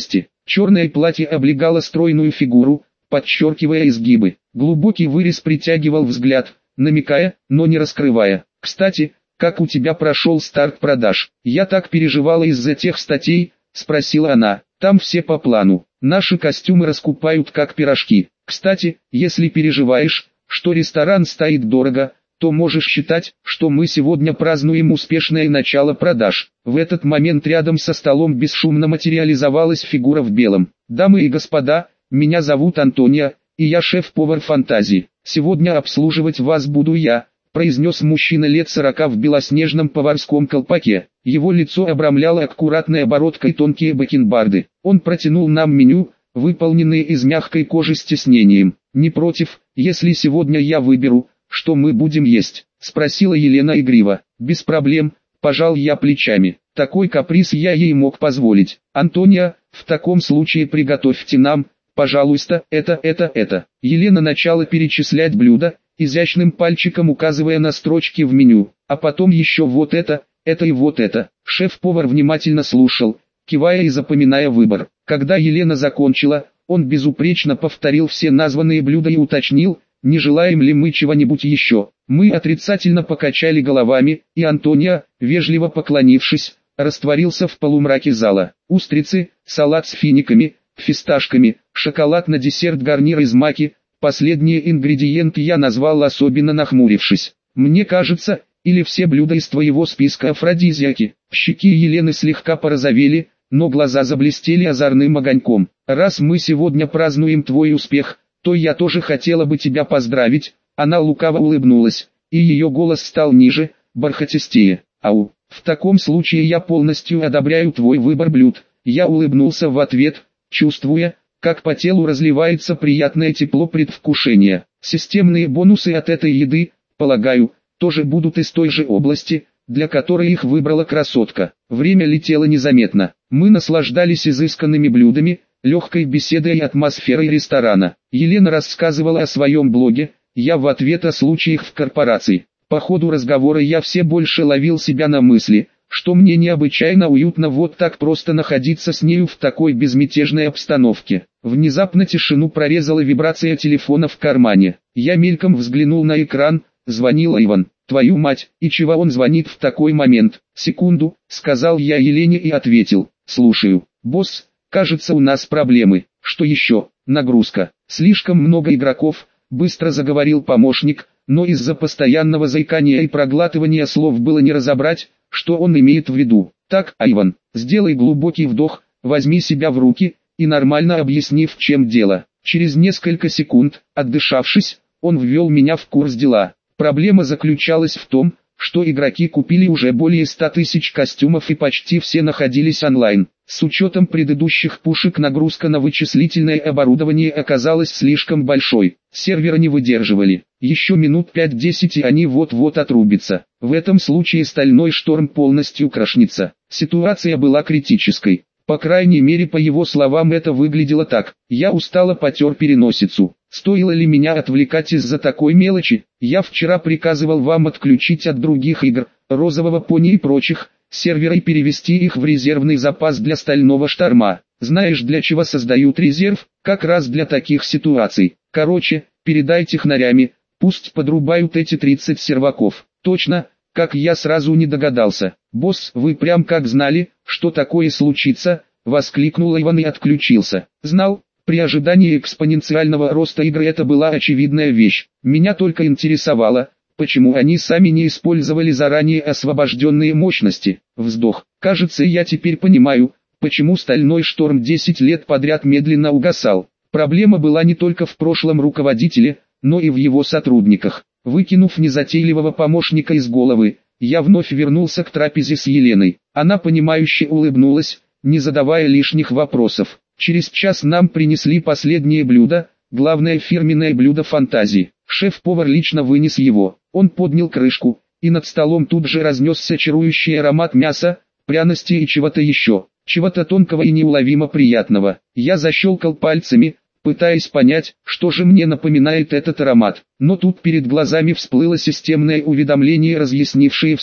Черное платье облегало стройную фигуру, подчеркивая изгибы. Глубокий вырез притягивал взгляд, намекая, но не раскрывая. «Кстати, как у тебя прошел старт продаж?» «Я так переживала из-за тех статей», — спросила она. «Там все по плану. Наши костюмы раскупают как пирожки. Кстати, если переживаешь, что ресторан стоит дорого, то можешь считать, что мы сегодня празднуем успешное начало продаж». В этот момент рядом со столом бесшумно материализовалась фигура в белом. «Дамы и господа, меня зовут Антония, и я шеф-повар Фантазии. Сегодня обслуживать вас буду я», произнес мужчина лет сорока в белоснежном поварском колпаке. Его лицо обрамляла аккуратная бородка и тонкие бакенбарды. Он протянул нам меню, выполненные из мягкой кожи с тиснением. «Не против, если сегодня я выберу, что мы будем есть?» — спросила Елена игриво. «Без проблем», — пожал я плечами. Такой каприз я ей мог позволить. «Антония, в таком случае приготовьте нам, пожалуйста, это, это, это». Елена начала перечислять блюда, изящным пальчиком указывая на строчки в меню. «А потом еще вот это, это и вот это». Шеф-повар внимательно слушал, кивая и запоминая выбор. Когда Елена закончила, он безупречно повторил все названные блюда и уточнил, не желаем ли мы чего-нибудь еще. Мы отрицательно покачали головами, и Антония, вежливо поклонившись, растворился в полумраке зала. Устрицы, салат с финиками, фисташками, шоколад на десерт, гарнир из маки. Последние ингредиенты я назвал, особенно нахмурившись. «Мне кажется, или все блюда из твоего списка афродизиаки?» Щеки Елены слегка порозовели, но глаза заблестели озорным огоньком. «Раз мы сегодня празднуем твой успех, то я тоже хотела бы тебя поздравить». Она лукаво улыбнулась, и ее голос стал ниже, бархатистее. «Ау, в таком случае я полностью одобряю твой выбор блюд». Я улыбнулся в ответ, чувствуя, как по телу разливается приятное тепло предвкушения. Системные бонусы от этой еды, полагаю, тоже будут из той же области, для которой их выбрала красотка. Время летело незаметно. Мы наслаждались изысканными блюдами, легкой беседой и атмосферой ресторана. Елена рассказывала о своем блоге, я в ответ о случаях в корпорации. По ходу разговора я все больше ловил себя на мысли, что мне необычайно уютно вот так просто находиться с нею в такой безмятежной обстановке. Внезапно тишину прорезала вибрация телефона в кармане. Я мельком взглянул на экран, звонил Иван. «Твою мать, и чего он звонит в такой момент?» «Секунду», — сказал я Елене и ответил. «Слушаю». «Босс, кажется, у нас проблемы». «Что еще?» «Нагрузка. Слишком много игроков», — быстро заговорил помощник, но из-за постоянного заикания и проглатывания слов было не разобрать, что он имеет в виду. «Так, Айван, сделай глубокий вдох, возьми себя в руки», и нормально объясни, в чем дело. Через несколько секунд, отдышавшись, он ввел меня в курс дела. Проблема заключалась в том, что игроки купили уже более ста тысяч костюмов и почти все находились онлайн. С учетом предыдущих пушек нагрузка на вычислительное оборудование оказалась слишком большой. Серверы не выдерживали. Еще минут пять-десять и они вот-вот отрубятся. В этом случае стальной шторм полностью крошнится. Ситуация была критической. По крайней мере, по его словам, это выглядело так. Я устало потер переносицу. Стоило ли меня отвлекать из-за такой мелочи? Я вчера приказывал вам отключить от других игр, розового пони и прочих, серверы и перевести их в резервный запас для стального шторма. Знаешь, для чего создают резерв? Как раз для таких ситуаций. Короче, передай технарями, пусть подрубают эти тридцать серваков. Точно, как я сразу не догадался. «Босс, вы прям как знали, что такое случится?» — воскликнул Иван и отключился. «Знал, при ожидании экспоненциального роста игры это была очевидная вещь. Меня только интересовало, почему они сами не использовали заранее освобожденные мощности». Вздох. «Кажется, я теперь понимаю, почему стальной шторм десять лет подряд медленно угасал. Проблема была не только в прошлом руководителе, но и в его сотрудниках». Выкинув незатейливого помощника из головы, я вновь вернулся к трапезе с Еленой. Она понимающе улыбнулась, не задавая лишних вопросов. Через час нам принесли последнее блюдо, главное фирменное блюдо Фантазии. Шеф-повар лично вынес его. Он поднял крышку, и над столом тут же разнесся чарующий аромат мяса, пряности и чего-то еще, чего-то тонкого и неуловимо приятного. Я защелкал пальцами, пытаясь понять, что же мне напоминает этот аромат. Но тут перед глазами всплыло системное уведомление, разъяснившее все.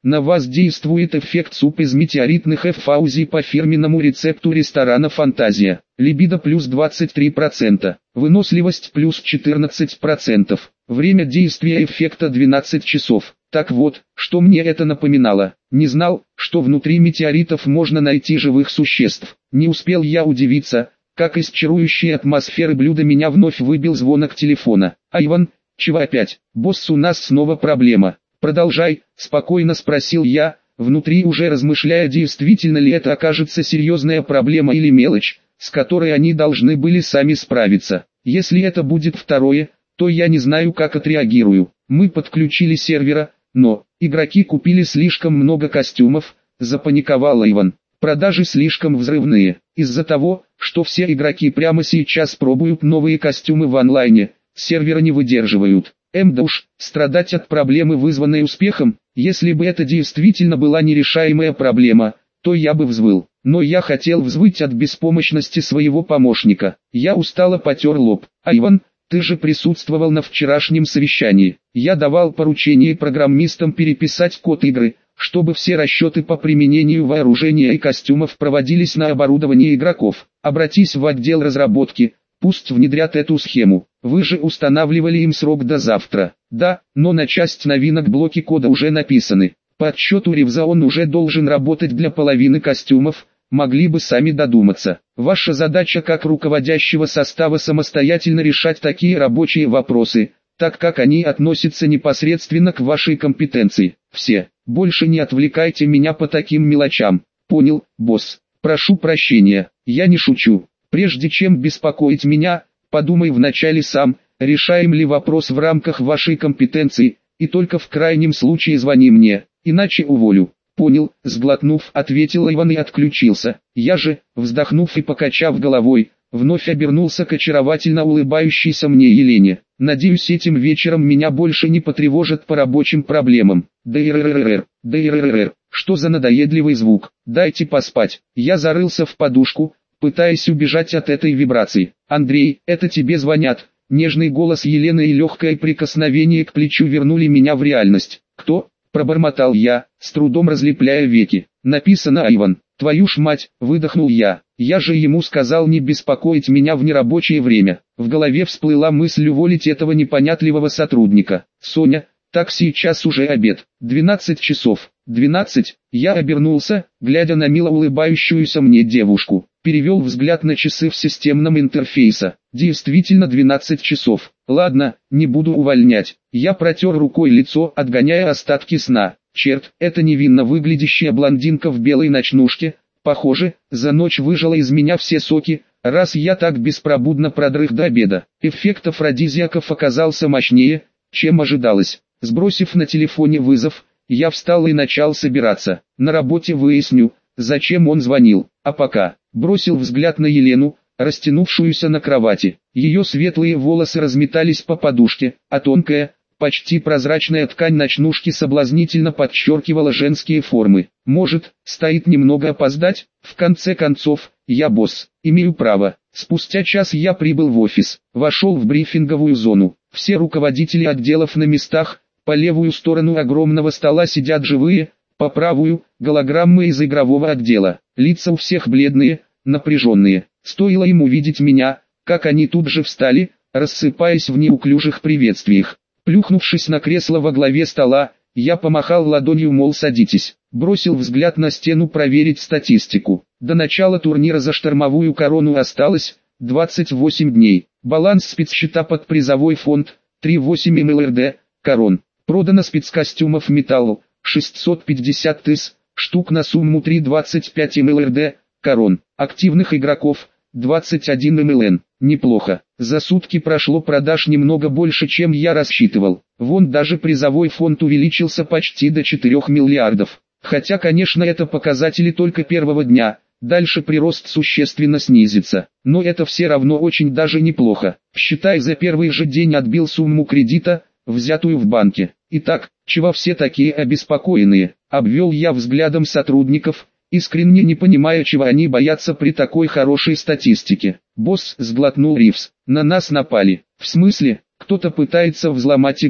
На вас действует эффект суп из метеоритных эффаузий по фирменному рецепту ресторана «Фантазия». Либидо плюс двадцать три процента, выносливость плюс четырнадцать процентов. Время действия эффекта двенадцать часов. Так вот, что мне это напоминало. Не знал, что внутри метеоритов можно найти живых существ. Не успел я удивиться, как из чарующей атмосферы блюда меня вновь выбил звонок телефона. «Айван, чего опять? Босс, у нас снова проблема». «Продолжай», — спокойно спросил я, внутри уже размышляя, действительно ли это окажется серьезная проблема или мелочь, с которой они должны были сами справиться. Если это будет второе, то я не знаю, как отреагирую. Мы подключили сервера, но игроки купили слишком много костюмов, запаниковал Айван. Продажи слишком взрывные, из-за того, что все игроки прямо сейчас пробуют новые костюмы в онлайне, серверы не выдерживают. Эм да уж, страдать от проблемы, вызванной успехом, если бы это действительно была нерешаемая проблема, то я бы взвыл. Но я хотел взвыть от беспомощности своего помощника. Я устало потер лоб. «Айван, ты же присутствовал на вчерашнем совещании. Я давал поручение программистам переписать код игры, чтобы все расчеты по применению вооружения и костюмов проводились на оборудовании игроков. Обратись в отдел разработки, пусть внедрят эту схему. Вы же устанавливали им срок до завтра». «Да, но на часть новинок блоки кода уже написаны. По отчету Ривза он уже должен работать для половины костюмов, могли бы сами додуматься. Ваша задача как руководящего состава самостоятельно решать такие рабочие вопросы, так как они относятся непосредственно к вашей компетенции. Все, больше не отвлекайте меня по таким мелочам». «Понял, босс. Прошу прощения, я не шучу. Прежде чем беспокоить меня, подумай вначале сам, решаем ли вопрос в рамках вашей компетенции, и только в крайнем случае звони мне, иначе уволю». «Понял», — сглотнув, ответил Иван и отключился. Я же, вздохнув и покачав головой, вновь обернулся к очаровательно улыбающейся мне Елене. «Надеюсь, этим вечером меня больше не потревожат по рабочим проблемам». «Дырырырыр, дырырырыр, что за надоедливый звук? Дайте поспать». Я зарылся в подушку, пытаясь убежать от этой вибрации. «Андрей, это тебе звонят». Нежный голос Елены и легкое прикосновение к плечу вернули меня в реальность. «Кто?» — пробормотал я, с трудом разлепляя веки. «Написано Айван». «Твою ж мать!» — выдохнул я. «Я же ему сказал не беспокоить меня в нерабочее время». В голове всплыла мысль уволить этого непонятливого сотрудника. «Соня, так сейчас уже обед. двенадцать часов». «двенадцать?» Я обернулся, глядя на мило улыбающуюся мне девушку. Перевел взгляд на часы в системном интерфейсе. Действительно двенадцать часов. Ладно, не буду увольнять. Я протер рукой лицо, отгоняя остатки сна. Черт, эта невинно выглядящая блондинка в белой ночнушке, похоже, за ночь выжила из меня все соки, раз я так беспробудно продрых до обеда. Эффект афродизиаков оказался мощнее, чем ожидалось. Сбросив на телефоне вызов, я встал и начал собираться. На работе выясню, зачем он звонил. А пока, бросил взгляд на Елену, растянувшуюся на кровати. Ее светлые волосы разметались по подушке, а тонкая, почти прозрачная ткань ночнушки соблазнительно подчеркивала женские формы. Может, стоит немного опоздать? В конце концов, я босс, имею право. Спустя час я прибыл в офис, вошел в брифинговую зону. Все руководители отделов на местах, по левую сторону огромного стола сидят живые, по правую – голограммы из игрового отдела. Лица у всех бледные, напряженные. Стоило им увидеть меня, как они тут же встали, рассыпаясь в неуклюжих приветствиях. Плюхнувшись на кресло во главе стола, я помахал ладонью, мол, садитесь. Бросил взгляд на стену проверить статистику. До начала турнира за штормовую корону осталось двадцать восемь дней. Баланс спецсчета под призовой фонд три целых восемь десятых миллиарда корон. Продано спецкостюмов металл шестьсот пятьдесят тысяч штук на сумму три целых двадцать пять сотых миллиарда корон. Активных игроков двадцать один миллион. Неплохо. За сутки прошло продаж немного больше, чем я рассчитывал. Вон даже призовой фонд увеличился почти до четырёх миллиардов. Хотя, конечно, это показатели только первого дня. Дальше прирост существенно снизится. Но это все равно очень даже неплохо. Считай, за первый же день отбил сумму кредита, взятую в банке. Итак, чего все такие обеспокоенные? Обвел я взглядом сотрудников, искренне не понимая, чего они боятся при такой хорошей статистике. «Босс», — сглотнул Ривз, — «на нас напали». «В смысле?» «Кто-то пытается взломать игру».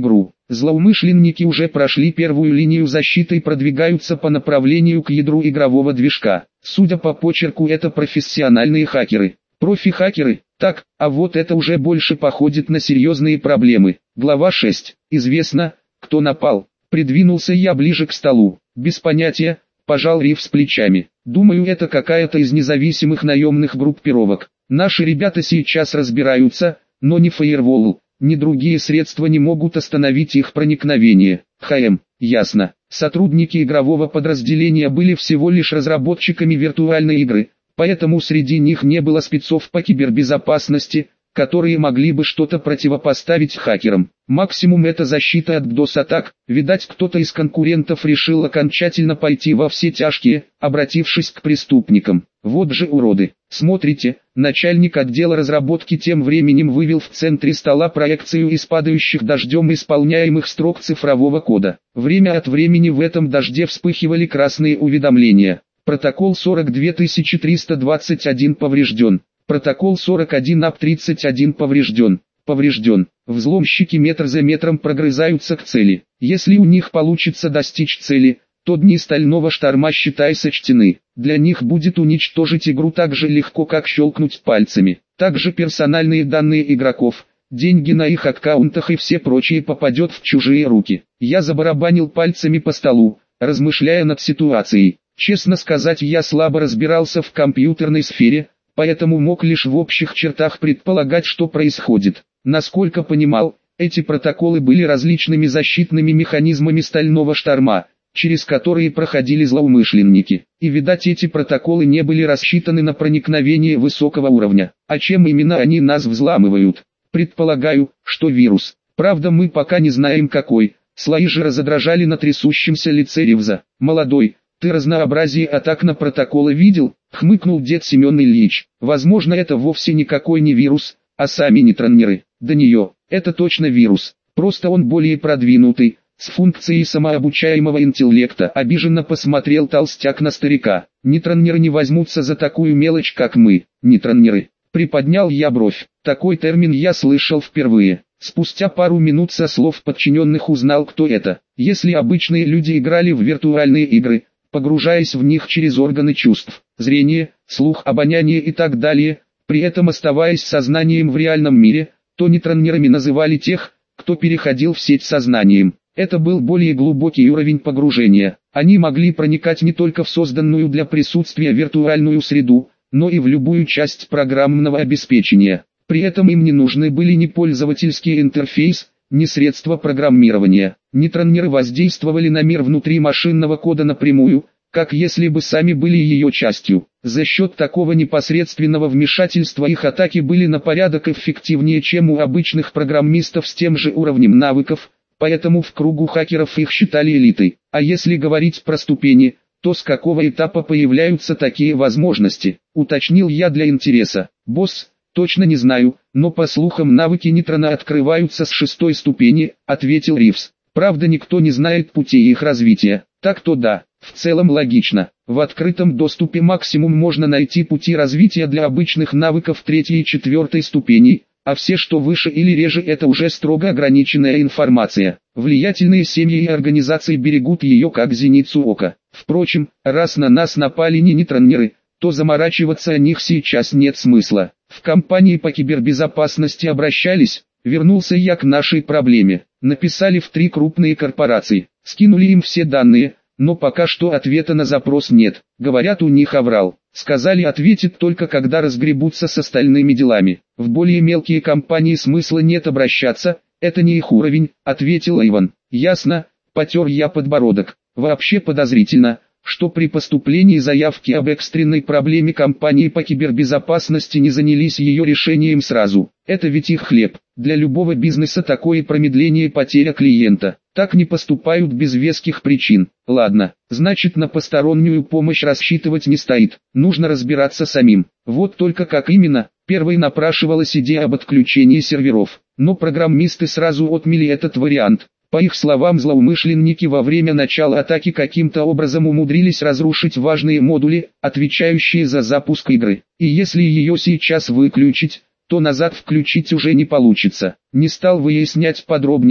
Злоумышленники уже прошли первую линию защиты и продвигаются по направлению к ядру игрового движка. Судя по почерку, это профессиональные хакеры. Профи-хакеры? Так, а вот это уже больше походит на серьезные проблемы. Глава шесть. Известно, кто напал. Придвинулся я ближе к столу. Без понятия, пожал Ривз плечами. Думаю, это какая-то из независимых наемных группировок. Наши ребята сейчас разбираются, но ни фаервол, ни другие средства не могут остановить их проникновение. ХМ, ясно. Сотрудники игрового подразделения были всего лишь разработчиками виртуальной игры, поэтому среди них не было спецов по кибербезопасности, которые могли бы что-то противопоставить хакерам. Максимум это защита от дос-атак. Видать, кто-то из конкурентов решил окончательно пойти во все тяжкие, обратившись к преступникам. Вот же уроды. Смотрите, начальник отдела разработки тем временем вывел в центре стола проекцию из падающих дождем исполняемых строк цифрового кода. Время от времени в этом дожде вспыхивали красные уведомления. Протокол сорок два тысячи триста двадцать один поврежден. Протокол сорок один ап тридцать один поврежден. Поврежден. Взломщики метр за метром прогрызаются к цели. Если у них получится достичь цели, то дни стального шторма считай сочтены. Для них будет уничтожить игру так же легко, как щелкнуть пальцами. Также персональные данные игроков, деньги на их аккаунтах и все прочее попадет в чужие руки. Я забарабанил пальцами по столу, размышляя над ситуацией. Честно сказать, я слабо разбирался в компьютерной сфере, поэтому мог лишь в общих чертах предполагать, что происходит. Насколько понимал, эти протоколы были различными защитными механизмами стального шторма, через которые проходили злоумышленники. И видать, эти протоколы не были рассчитаны на проникновение высокого уровня. А чем именно они нас взламывают? Предполагаю, что вирус. Правда, мы пока не знаем какой. Слои жира задрожали на трясущемся лице Ривза. «Молодой, ты разнообразие атак на протоколы видел?» — хмыкнул дед Семен Ильич. «Возможно, это вовсе никакой не вирус, а сами нетронеры. До нее, это точно вирус. Просто он более продвинутый, с функцией самообучаемого интеллекта». Обиженно посмотрел толстяк на старика. «Нетронеры не возьмутся за такую мелочь, как мы». «Нетронеры?» — приподнял я бровь. Такой термин я слышал впервые. Спустя пару минут со слов подчиненных узнал, кто это. Если обычные люди играли в виртуальные игры, погружаясь в них через органы чувств, зрение, слух, обоняние и так далее, при этом оставаясь сознанием в реальном мире, то нетронерами называли тех, кто переходил в сеть сознанием. Это был более глубокий уровень погружения. Они могли проникать не только в созданную для присутствия виртуальную среду, но и в любую часть программного обеспечения. При этом им не нужны были ни пользовательский интерфейс, ни средства программирования. Нетронеры воздействовали на мир внутри машинного кода напрямую, как если бы сами были ее частью. За счет такого непосредственного вмешательства их атаки были на порядок эффективнее, чем у обычных программистов с тем же уровнем навыков, поэтому в кругу хакеров их считали элитой. А если говорить про ступени, то с какого этапа появляются такие возможности, уточнил я для интереса. «Босс, точно не знаю, но по слухам навыки Нетрона открываются с шестой ступени», — ответил Ривз. «Правда, никто не знает пути их развития». Так-то да, в целом логично. В открытом доступе максимум можно найти пути развития для обычных навыков третьей и четвертой ступеней, а все, что выше или реже, это уже строго ограниченная информация. Влиятельные семьи и организации берегут ее как зеницу ока. Впрочем, раз на нас напали не нетронеры, то заморачиваться о них сейчас нет смысла. В компании по кибербезопасности обращались, вернулся я к нашей проблеме. Написали в три крупные корпорации, скинули им все данные, но пока что ответа на запрос нет. Говорят, у них аврал. Сказали, ответит только когда разгребутся с остальными делами. В более мелкие компании смысла нет обращаться, это не их уровень, ответил Иван. Ясно, потер я подбородок. Вообще подозрительно, что при поступлении заявки об экстренной проблеме компании по кибербезопасности не занялись ее решением сразу. Это ведь их хлеб. Для любого бизнеса такое промедление — потеря клиента. Так не поступают без веских причин. Ладно, значит, на постороннюю помощь рассчитывать не стоит. Нужно разбираться самим. Вот только как именно? Первой напрашивалась идея об отключении серверов. Но программисты сразу отмели этот вариант. По их словам, злоумышленники во время начала атаки каким-то образом умудрились разрушить важные модули, отвечающие за запуск игры. И если ее сейчас выключить, то назад включить уже не получится. Не стал выяснять подробнее,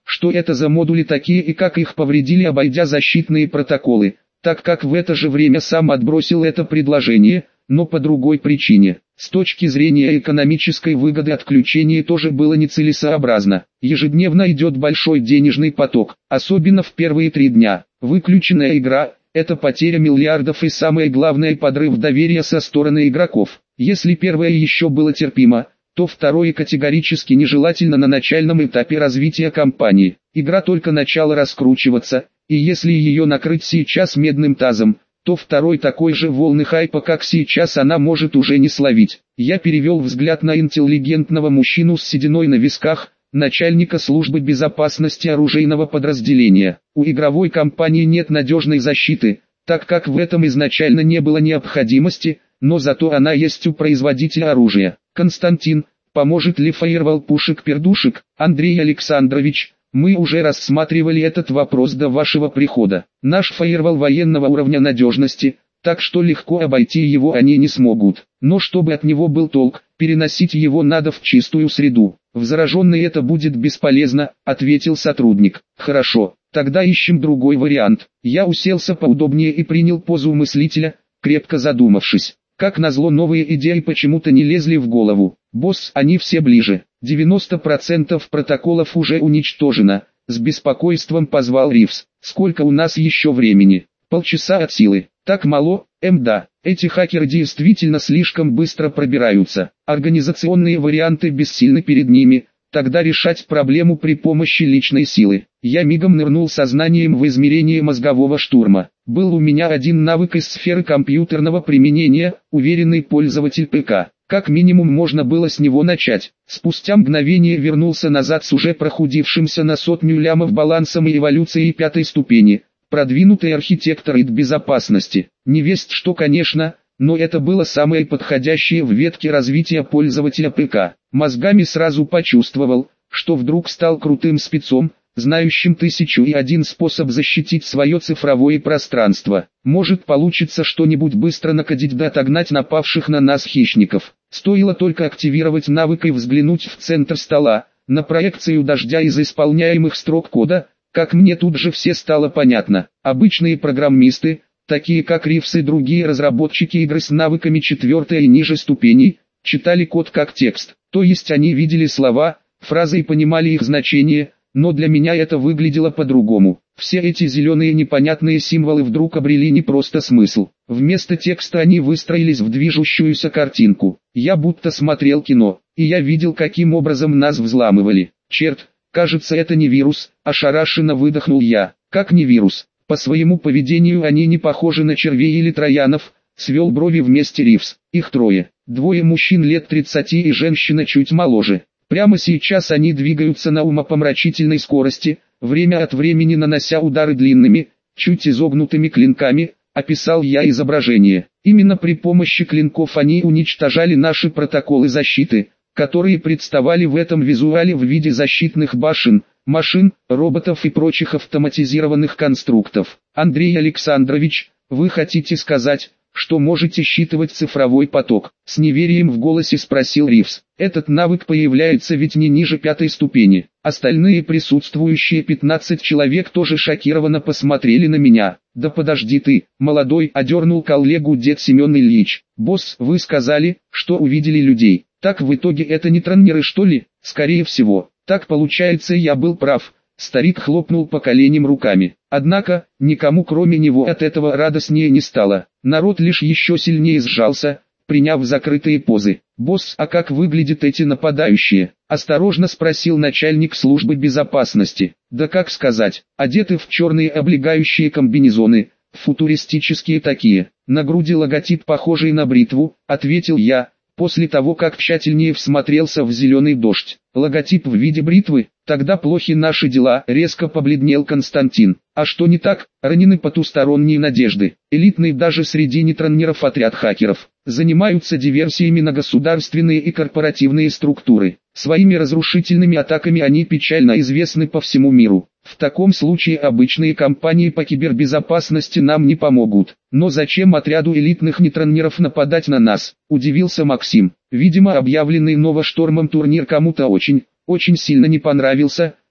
что это за модули такие и как их повредили, обойдя защитные протоколы, так как в это же время сам отбросил это предложение, но по другой причине. С точки зрения экономической выгоды отключение тоже было нецелесообразно. Ежедневно идет большой денежный поток, особенно в первые три дня. Выключенная игра – это потеря миллиардов и самое главное подрыв доверия со стороны игроков. Если первое еще было терпимо, то второе категорически нежелательно на начальном этапе развития компании. Игра только начала раскручиваться, и если ее накрыть сейчас медным тазом, то второй такой же волны хайпа, как сейчас, она может уже не словить. Я перевел взгляд на интеллигентного мужчину с сединой на висках, начальника службы безопасности оружейного подразделения. У игровой компании нет надежной защиты, так как в этом изначально не было необходимости, но зато она есть у производителя оружия. Константин, поможет ли фаервол пушек-пердушек? Андрей Александрович, мы уже рассматривали этот вопрос до вашего прихода. Наш фаервол военного уровня надежности, так что легко обойти его они не смогут. Но чтобы от него был толк, переносить его надо в чистую среду. В зараженной это будет бесполезно, ответил сотрудник. Хорошо, тогда ищем другой вариант. Я уселся поудобнее и принял позу мыслителя, крепко задумавшись. Как назло, новые идеи почему-то не лезли в голову. Босс, они все ближе. девяносто процентов протоколов уже уничтожено. С беспокойством позвал Ривз. Сколько у нас еще времени? Полчаса от силы. Так мало? Эм да. Эти хакеры действительно слишком быстро пробираются. Организационные варианты бессильны перед ними. Тогда решать проблему при помощи личной силы. Я мигом нырнул сознанием в измерение мозгового штурма. Был у меня один навык из сферы компьютерного применения, уверенный пользователь ПК. Как минимум можно было с него начать. Спустя мгновение вернулся назад с уже прохудившимся на сотню лямов балансом и эволюцией пятой ступени. Продвинутый архитектор и безопасности. Не весть что, конечно, но это было самое подходящее в ветке развития пользователя ПК. Мозгами сразу почувствовал, что вдруг стал крутым спецом, знающим тысячу и один способ защитить свое цифровое пространство. Может, получится что-нибудь быстро накодить да отогнать напавших на нас хищников. Стоило только активировать навык и взглянуть в центр стола, на проекцию дождя из исполняемых строк кода, как мне тут же все стало понятно. Обычные программисты, такие как Ривз и другие разработчики игр с навыками четвертой и ниже ступеней, читали код как текст. То есть они видели слова, фразы и понимали их значение, но для меня это выглядело по-другому. Все эти зеленые непонятные символы вдруг обрели не просто смысл. Вместо текста они выстроились в движущуюся картинку. Я будто смотрел кино, и я видел, каким образом нас взламывали. Черт, кажется, это не вирус, ошарашенно выдохнул я. Как не вирус? По своему поведению они не похожи на червей или троянов, свел брови вместе Ривз. Их трое. Двое мужчин лет тридцати и женщина чуть моложе. Прямо сейчас они двигаются на умопомрачительной скорости, время от времени нанося удары длинными, чуть изогнутыми клинками, описал я изображение. Именно при помощи клинков они уничтожали наши протоколы защиты, которые представали в этом визуале в виде защитных башен, машин, роботов и прочих автоматизированных конструктов. Андрей Александрович, вы хотите сказать, что можете считывать цифровой поток? С неверием в голосе спросил Ривз. Этот навык появляется ведь не ниже пятой ступени. Остальные присутствующие пятнадцать человек тоже шокированно посмотрели на меня. Да подожди ты, молодой, одернул коллегу дед Семен Ильич. Босс, вы сказали, что увидели людей. Так в итоге это не тронеры, что ли? Скорее всего. Так получается, я был прав. Старик хлопнул по коленям руками. Однако, никому кроме него от этого радостнее не стало. Народ лишь еще сильнее сжался, приняв закрытые позы. «Босс, а как выглядят эти нападающие?» – осторожно спросил начальник службы безопасности. «Да как сказать, одеты в черные облегающие комбинезоны, футуристические такие. На груди логотип, похожий на бритву», – ответил я, после того как тщательнее всмотрелся в зеленый дождь. «Логотип в виде бритвы? Тогда плохи наши дела», — резко побледнел Константин. «А что не так? Ранены потусторонние надежды. Элитный даже среди нетронеров отряд хакеров. Занимаются диверсиями на государственные и корпоративные структуры. Своими разрушительными атаками они печально известны по всему миру. В таком случае обычные компании по кибербезопасности нам не помогут. Но зачем отряду элитных нетронеров нападать на нас?» — удивился Максим. Видимо, объявленный новоштормом турнир кому-то очень, очень сильно не понравился,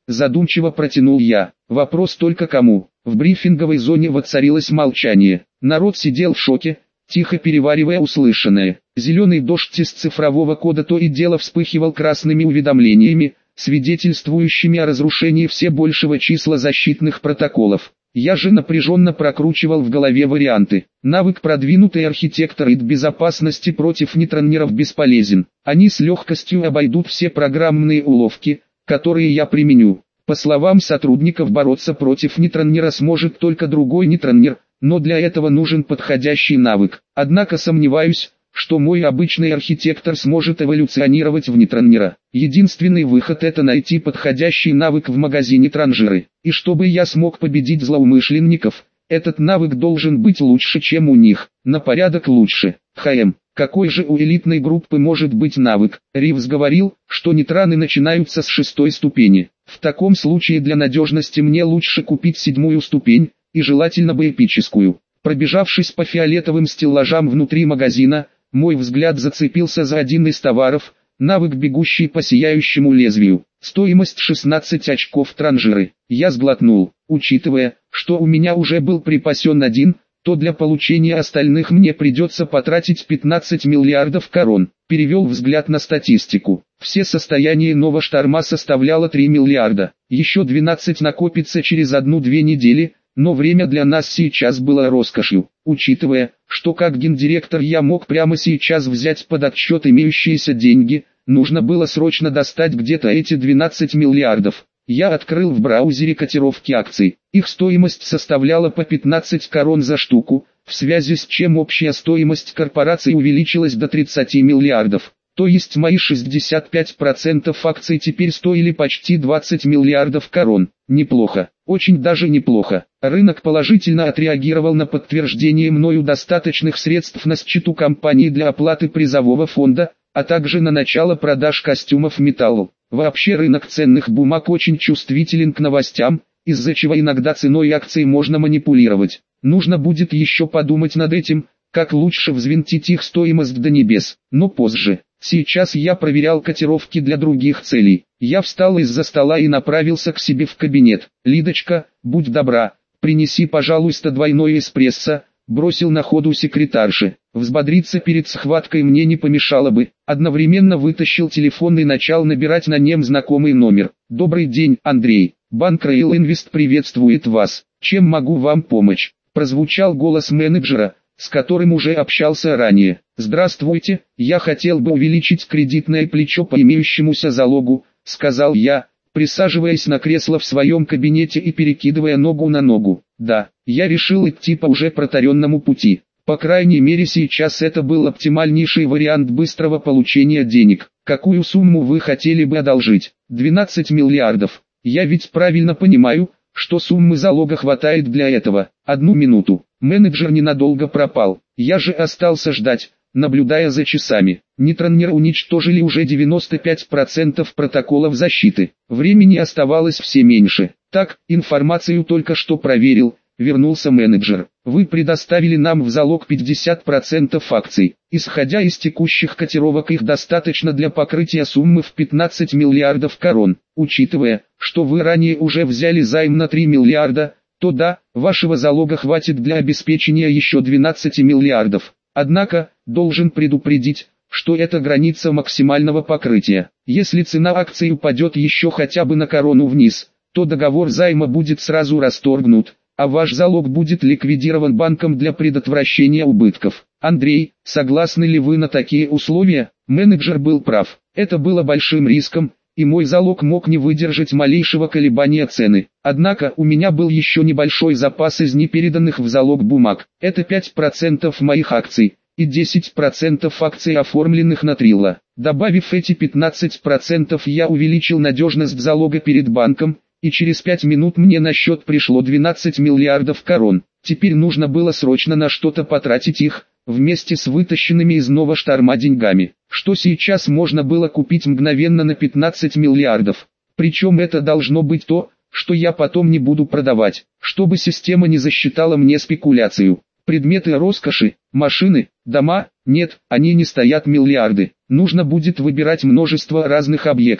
задумчиво протянул я. Вопрос только кому? В брифинговой зоне воцарилось молчание. Народ сидел в шоке, тихо переваривая услышанное. Зеленый дождь из цифрового кода то и дело вспыхивал красными уведомлениями, свидетельствующими о разрушении все большего числа защитных протоколов. Я же напряженно прокручивал в голове варианты. Навык продвинутый архитектор и безопасности против нейтронеров бесполезен. Они с легкостью обойдут все программные уловки, которые я применю. По словам сотрудников, бороться против нейтронера сможет только другой нейтронер, но для этого нужен подходящий навык. Однако сомневаюсь, что мой обычный архитектор сможет эволюционировать в нейтронера. Единственный выход — это найти подходящий навык в магазине транжиры. И чтобы я смог победить злоумышленников, этот навык должен быть лучше, чем у них, на порядок лучше. ХМ. Какой же у элитной группы может быть навык? Ривз говорил, что нейтраны начинаются с шестой ступени. В таком случае для надежности мне лучше купить седьмую ступень, и желательно бы эпическую. Пробежавшись по фиолетовым стеллажам внутри магазина, мой взгляд зацепился за один из товаров, навык бегущий по сияющему лезвию. Стоимость шестнадцать очков транжиры. Я сглотнул. Учитывая, что у меня уже был припасен один, то для получения остальных мне придется потратить пятнадцать миллиардов корон. Перевел взгляд на статистику. Все состояние нового шторма составляло три миллиарда. Еще двенадцать накопится через одну-две недели. Но время для нас сейчас было роскошью, учитывая, что как гендиректор я мог прямо сейчас взять под отсчет имеющиеся деньги, нужно было срочно достать где-то эти двенадцать миллиардов. Я открыл в браузере котировки акций, их стоимость составляла по пятнадцать корон за штуку, в связи с чем общая стоимость корпорации увеличилась до тридцати миллиардов. То есть мои шестьдесят пять процентов акций теперь стоили почти двадцать миллиардов корон. Неплохо, очень даже неплохо. Рынок положительно отреагировал на подтверждение мною достаточных средств на счету компании для оплаты призового фонда, а также на начало продаж костюмов металлу. Вообще рынок ценных бумаг очень чувствителен к новостям, из-за чего иногда ценой акций можно манипулировать. Нужно будет еще подумать над этим, как лучше взвинтить их стоимость до небес, но позже. Сейчас я проверял котировки для других целей. Я встал из-за стола и направился к себе в кабинет. «Лидочка, будь добра, принеси, пожалуйста, двойной эспрессо», бросил на ходу секретарше. Взбодриться перед схваткой мне не помешало бы. Одновременно вытащил телефон и начал набирать на нем знакомый номер. «Добрый день, Андрей. Банк Рейл Инвест приветствует вас. Чем могу вам помочь?» Прозвучал голос менеджера, с которым уже общался ранее. «Здравствуйте, я хотел бы увеличить кредитное плечо по имеющемуся залогу», сказал я, присаживаясь на кресло в своем кабинете и перекидывая ногу на ногу. Да, я решил идти по уже протаренному пути. По крайней мере сейчас это был оптимальнейший вариант быстрого получения денег. Какую сумму вы хотели бы одолжить? двенадцать миллиардов. Я ведь правильно понимаю, что суммы залога хватает для этого. Одну минуту. Менеджер ненадолго пропал. Я же остался ждать, наблюдая за часами. Нейтронеры уничтожили уже девяносто пять процентов протоколов защиты. Времени оставалось все меньше. Так, информацию только что проверил, вернулся менеджер. Вы предоставили нам в залог пятьдесят процентов акций. Исходя из текущих котировок, их достаточно для покрытия суммы в пятнадцать миллиардов корон. Учитывая, что вы ранее уже взяли займ на три миллиарда, то да, вашего залога хватит для обеспечения еще двенадцати миллиардов. Однако, должен предупредить, что это граница максимального покрытия. Если цена акций упадет еще хотя бы на корону вниз, то договор займа будет сразу расторгнут, а ваш залог будет ликвидирован банком для предотвращения убытков. Андрей, согласны ли вы на такие условия? Менеджер был прав. Это было большим риском, и мой залог мог не выдержать малейшего колебания цены. Однако у меня был еще небольшой запас из непереданных в залог бумаг. Это пять процентов моих акций и десять процентов акций, оформленных на Трилла. Добавив эти пятнадцать процентов, я увеличил надежность залога перед банком, и через пять минут мне на счет пришло двенадцать миллиардов корон. Теперь нужно было срочно на что-то потратить их, вместе с вытащенными из нового шторма деньгами, что сейчас можно было купить мгновенно на пятнадцать миллиардов. Причем это должно быть то, что я потом не буду продавать, чтобы система не засчитала мне спекуляцию. Предметы роскоши, машины, дома, нет, они не стоят миллиарды. Нужно будет выбирать множество разных объектов.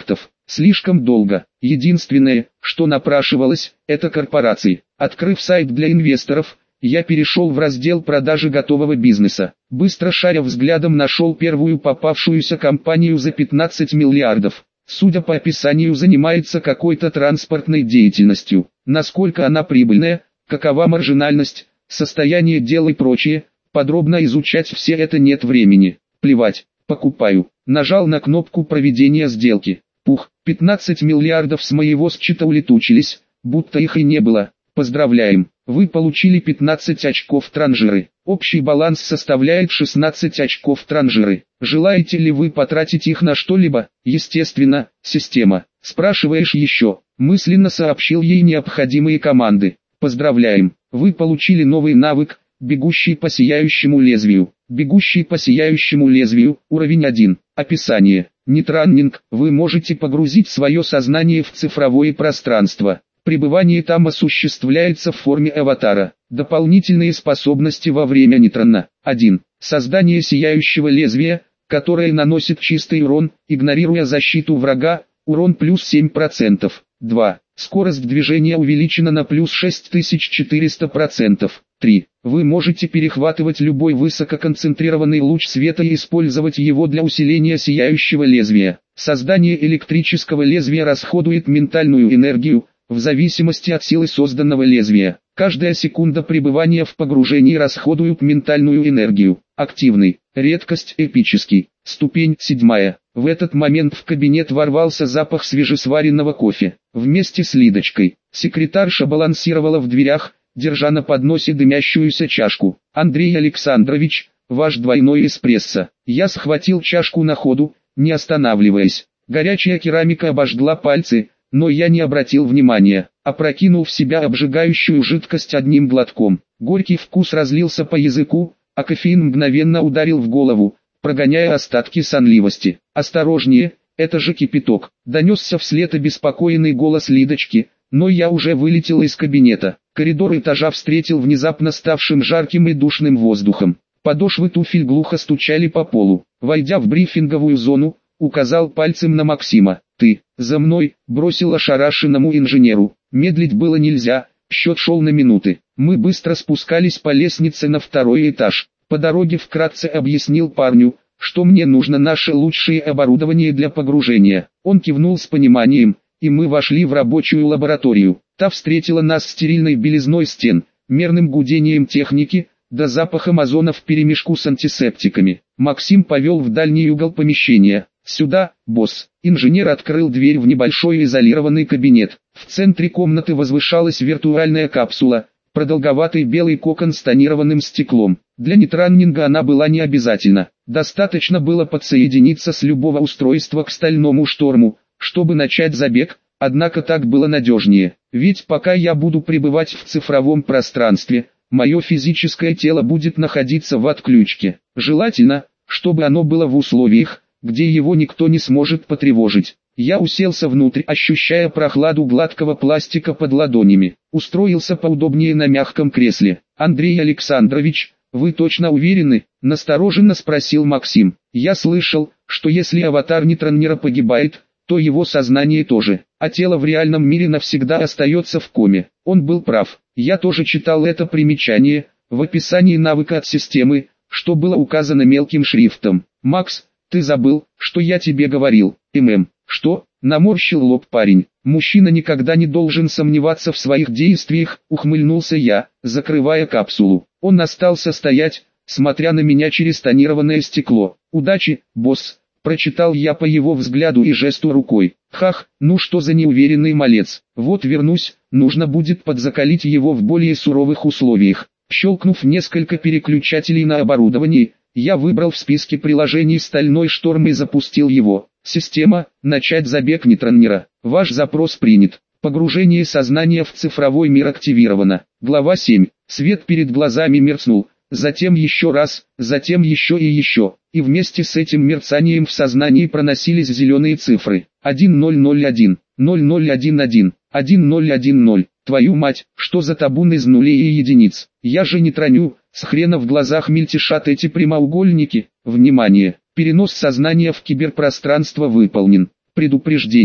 Слишком долго. Единственное, что напрашивалось, это корпорации. Открыв сайт для инвесторов, я перешел в раздел продажи готового бизнеса. Быстро шаря взглядом нашел первую попавшуюся компанию за пятнадцать миллиардов. Судя по описанию, занимается какой-то транспортной деятельностью. Насколько она прибыльная, какова маржинальность, состояние дел и прочее, подробно изучать все это нет времени. Плевать, покупаю. Нажал на кнопку проведения сделки. Пух, пятнадцать миллиардов с моего счета улетучились, будто их и не было. Поздравляем, вы получили пятнадцать очков транжиры. Общий баланс составляет шестнадцать очков транжиры. Желаете ли вы потратить их на что-либо? Естественно, система. Спрашиваешь еще. Мысленно сообщил ей необходимые команды. Поздравляем, вы получили новый навык, бегущий по сияющему лезвию. Бегущий по сияющему лезвию, уровень один. Описание. Нетраннинг, вы можете погрузить свое сознание в цифровое пространство. Пребывание там осуществляется в форме аватара. Дополнительные способности во время нетранна. один. Создание сияющего лезвия, которое наносит чистый урон, игнорируя защиту врага, урон плюс семь процентов. два. Скорость движения увеличена на плюс шесть тысяч четыреста процентов. три. Вы можете перехватывать любой высококонцентрированный луч света и использовать его для усиления сияющего лезвия. Создание электрического лезвия расходует ментальную энергию, в зависимости от силы созданного лезвия. Каждая секунда пребывания в погружении расходует ментальную энергию. Активный. Редкость эпический. Ступень седьмая. В этот момент в кабинет ворвался запах свежесваренного кофе. Вместе с Лидочкой. Секретарша балансировала в дверях, держа на подносе дымящуюся чашку. «Андрей Александрович, ваш двойной эспрессо». Я схватил чашку на ходу, не останавливаясь. Горячая керамика обожгла пальцы, но я не обратил внимания, опрокинул в себя обжигающую жидкость одним глотком. Горький вкус разлился по языку, а кофеин мгновенно ударил в голову, прогоняя остатки сонливости. «Осторожнее, это же кипяток», — донесся вслед обеспокоенный голос Лидочки, но я уже вылетел из кабинета. Коридор этажа встретил внезапно ставшим жарким и душным воздухом. Подошвы туфель глухо стучали по полу. Войдя в брифинговую зону, указал пальцем на Максима. «Ты, за мной», — бросил ошарашенному инженеру. Медлить было нельзя, счет шел на минуты. Мы быстро спускались по лестнице на второй этаж. По дороге вкратце объяснил парню, что мне нужно наше лучшее оборудование для погружения. Он кивнул с пониманием, и мы вошли в рабочую лабораторию. Та встретила нас стерильной белизной стен, мерным гудением техники, да запахом озона вперемешку с антисептиками. Максим повел в дальний угол помещения. «Сюда, босс». Инженер открыл дверь в небольшой изолированный кабинет. В центре комнаты возвышалась виртуальная капсула, продолговатый белый кокон с тонированным стеклом. Для нетраннинга она была не обязательна. Достаточно было подсоединиться с любого устройства к стальному шторму, чтобы начать забег, однако так было надежнее. Ведь пока я буду пребывать в цифровом пространстве, мое физическое тело будет находиться в отключке. Желательно, чтобы оно было в условиях, где его никто не сможет потревожить. Я уселся внутрь, ощущая прохладу гладкого пластика под ладонями. Устроился поудобнее на мягком кресле. «Андрей Александрович, вы точно уверены?» – настороженно спросил Максим. «Я слышал, что если аватар нетраннера погибает, то его сознание тоже, а тело в реальном мире навсегда остается в коме». Он был прав. Я тоже читал это примечание, в описании навыка от системы, что было указано мелким шрифтом. «Макс, ты забыл, что я тебе говорил, ММ». «Что?» — наморщил лоб парень. «Мужчина никогда не должен сомневаться в своих действиях», — ухмыльнулся я, закрывая капсулу. Он остался стоять, смотря на меня через тонированное стекло. «Удачи, босс», — прочитал я по его взгляду и жесту рукой. «Хах, ну что за неуверенный малец. Вот вернусь, нужно будет подзакалить его в более суровых условиях». Щелкнув несколько переключателей на оборудовании, я выбрал в списке приложений «Стальной шторм» и запустил его. Система, начать забег нетраннера. Ваш запрос принят. Погружение сознания в цифровой мир активировано. Глава семь. Свет перед глазами мерцнул, затем еще раз, затем еще и еще. И вместе с этим мерцанием в сознании проносились зеленые цифры. один ноль ноль один, ноль ноль один один, один ноль один ноль. Твою мать, что за табун из нулей и единиц? Я же не траню, с хрена в глазах мельтешат эти прямоугольники. Внимание! Перенос сознания в киберпространство выполнен. Предупреждение.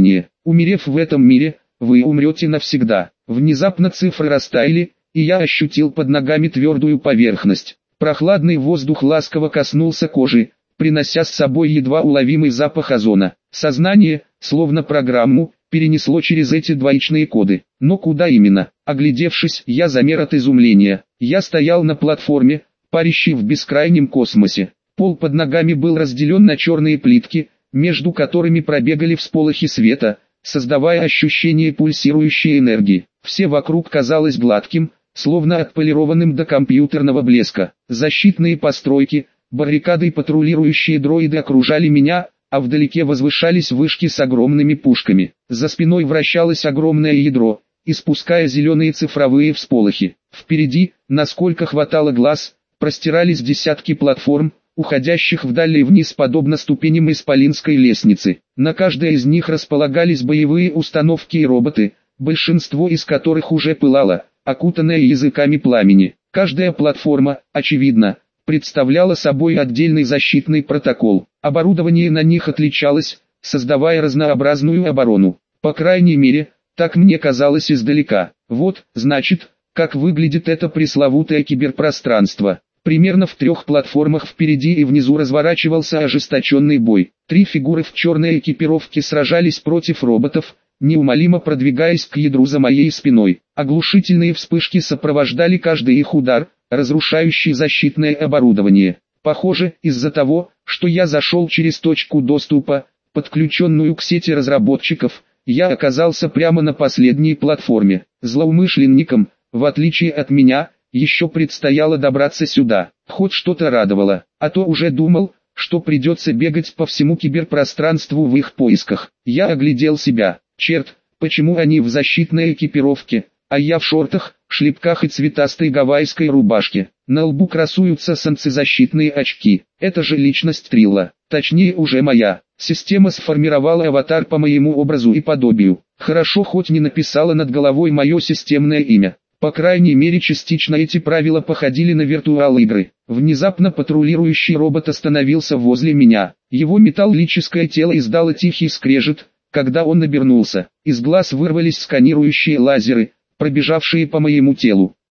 Умерев в этом мире, вы умрете навсегда. Внезапно цифры растаяли, и я ощутил под ногами твердую поверхность. Прохладный воздух ласково коснулся кожи, принося с собой едва уловимый запах озона. Сознание, словно программу, перенесло через эти двоичные коды. Но куда именно? Оглядевшись, я замер от изумления. Я стоял на платформе, парящей в бескрайнем космосе. Пол под ногами был разделен на черные плитки, между которыми пробегали всполохи света, создавая ощущение пульсирующей энергии. Все вокруг казалось гладким, словно отполированным до компьютерного блеска. Защитные постройки, баррикады и патрулирующие дроиды окружали меня, а вдалеке возвышались вышки с огромными пушками. За спиной вращалось огромное ядро, испуская зеленые цифровые всполохи. Впереди, насколько хватало глаз, простирались десятки платформ, уходящих вдаль и вниз подобно ступеням исполинской лестницы. На каждой из них располагались боевые установки и роботы, большинство из которых уже пылало, окутанное языками пламени. Каждая платформа, очевидно, представляла собой отдельный защитный протокол. Оборудование на них отличалось, создавая разнообразную оборону. По крайней мере, так мне казалось издалека. Вот, значит, как выглядит это пресловутое киберпространство. Примерно в трех платформах впереди и внизу разворачивался ожесточенный бой. Три фигуры в черной экипировке сражались против роботов, неумолимо продвигаясь к ядру за моей спиной. Оглушительные вспышки сопровождали каждый их удар, разрушающий защитное оборудование. Похоже, из-за того, что я зашел через точку доступа, подключенную к сети разработчиков, я оказался прямо на последней платформе. Злоумышленникам, в отличие от меня, еще предстояло добраться сюда. Хоть что-то радовало, а то уже думал, что придется бегать по всему киберпространству в их поисках. Я оглядел себя. Черт, почему они в защитной экипировке, а я в шортах, шлепках и цветастой гавайской рубашке. На лбу красуются солнцезащитные очки. Это же личность Трилла, точнее уже моя. Система сформировала аватар по моему образу и подобию. Хорошо хоть не написала над головой мое системное имя. По крайней мере частично эти правила походили на виртуал-игры. Внезапно патрулирующий робот остановился возле меня. Его металлическое тело издало тихий скрежет, когда он обернулся. Из глаз вырвались сканирующие лазеры, пробежавшие по моему телу.